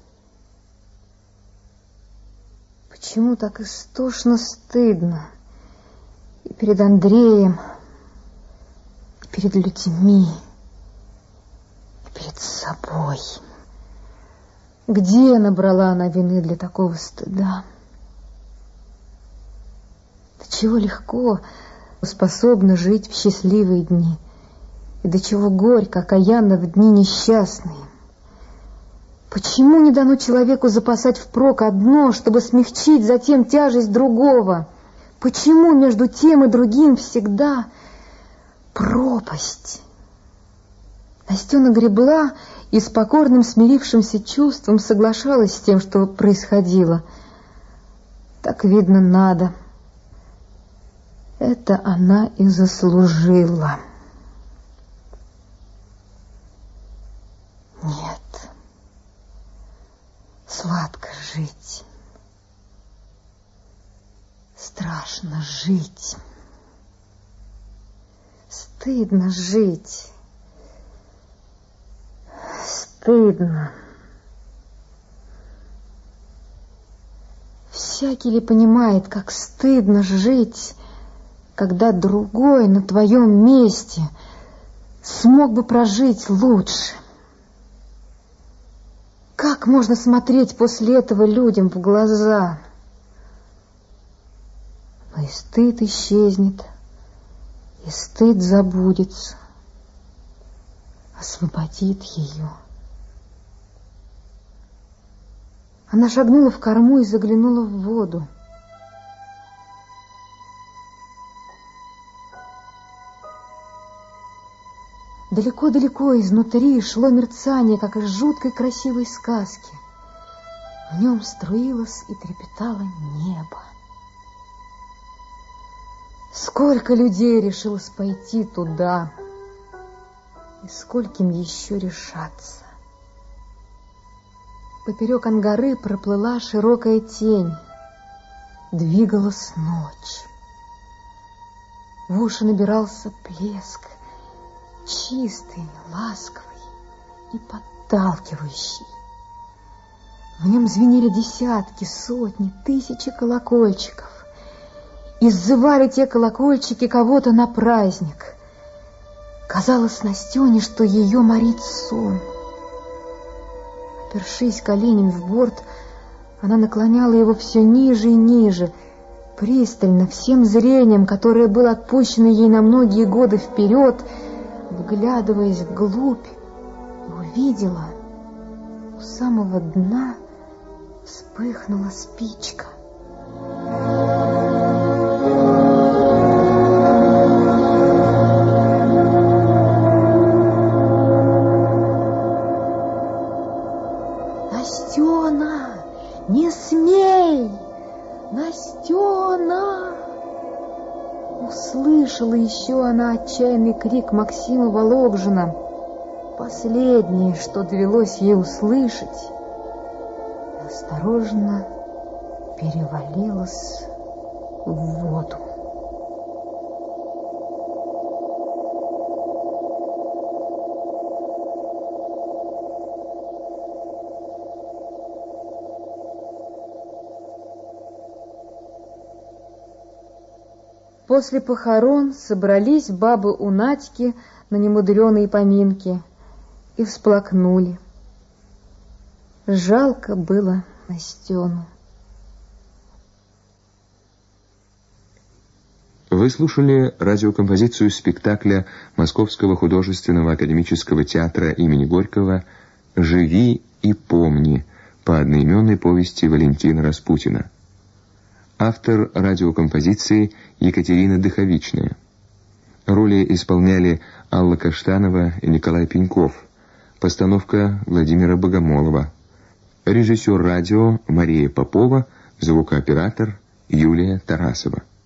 Почему так истошно стыдно? И перед Андреем, и перед людьми, и перед собой. Где набрала она вины для такого стыда? До чего легко способна жить в счастливые дни, и до чего горько, окаянно в дни несчастные. Почему не дано человеку запасать впрок одно, чтобы смягчить затем тяжесть другого? Почему между тем и другим всегда пропасть? Настена гребла и с покорным смирившимся чувством соглашалась с тем, что происходило. Так, видно, надо. Это она и заслужила. Нет, сладко жить, страшно жить, стыдно жить, стыдно. Всякий ли понимает, как стыдно жить, когда другой на твоем месте смог бы прожить лучше? Как можно смотреть после этого людям в глаза? Но и стыд исчезнет, и стыд забудется, освободит ее. Она шагнула в корму и заглянула в воду. Далеко-далеко изнутри шло мерцание, как из жуткой красивой сказки. В нем струилось и трепетало небо. Сколько людей решилось пойти туда, и скольким еще решаться. Поперек ангары проплыла широкая тень. Двигалась ночь. В уши набирался плеск, чистый, ласковый и подталкивающий. В нем звенели десятки, сотни, тысячи колокольчиков. И сзывали те колокольчики кого-то на праздник. Казалось Настене, что ее морит сон. Опершись коленями в борт, она наклоняла его все ниже и ниже, пристально, всем зрением, которое было отпущено ей на многие годы вперед, вглядываясь вглубь, увидела, у самого дна вспыхнула спичка. «Настена, не смей! Настена!» Услышала еще она отчаянный крик Максима Вологжина. Последнее, что довелось ей услышать, и осторожно перевалилась в воду. После похорон собрались бабы у Надьки на немудреные поминки и всплакнули. Жалко было Настену. Вы слушали радиокомпозицию спектакля Московского художественного академического театра имени Горького «Живи и помни» по одноименной повести Валентина Распутина. Автор радиокомпозиции Екатерина Дыховичная. Роли исполняли Алла Каштанова и Николай Пеньков. Постановка Владимира Богомолова. Режиссер радио Мария Попова, звукооператор Юлия Тарасова.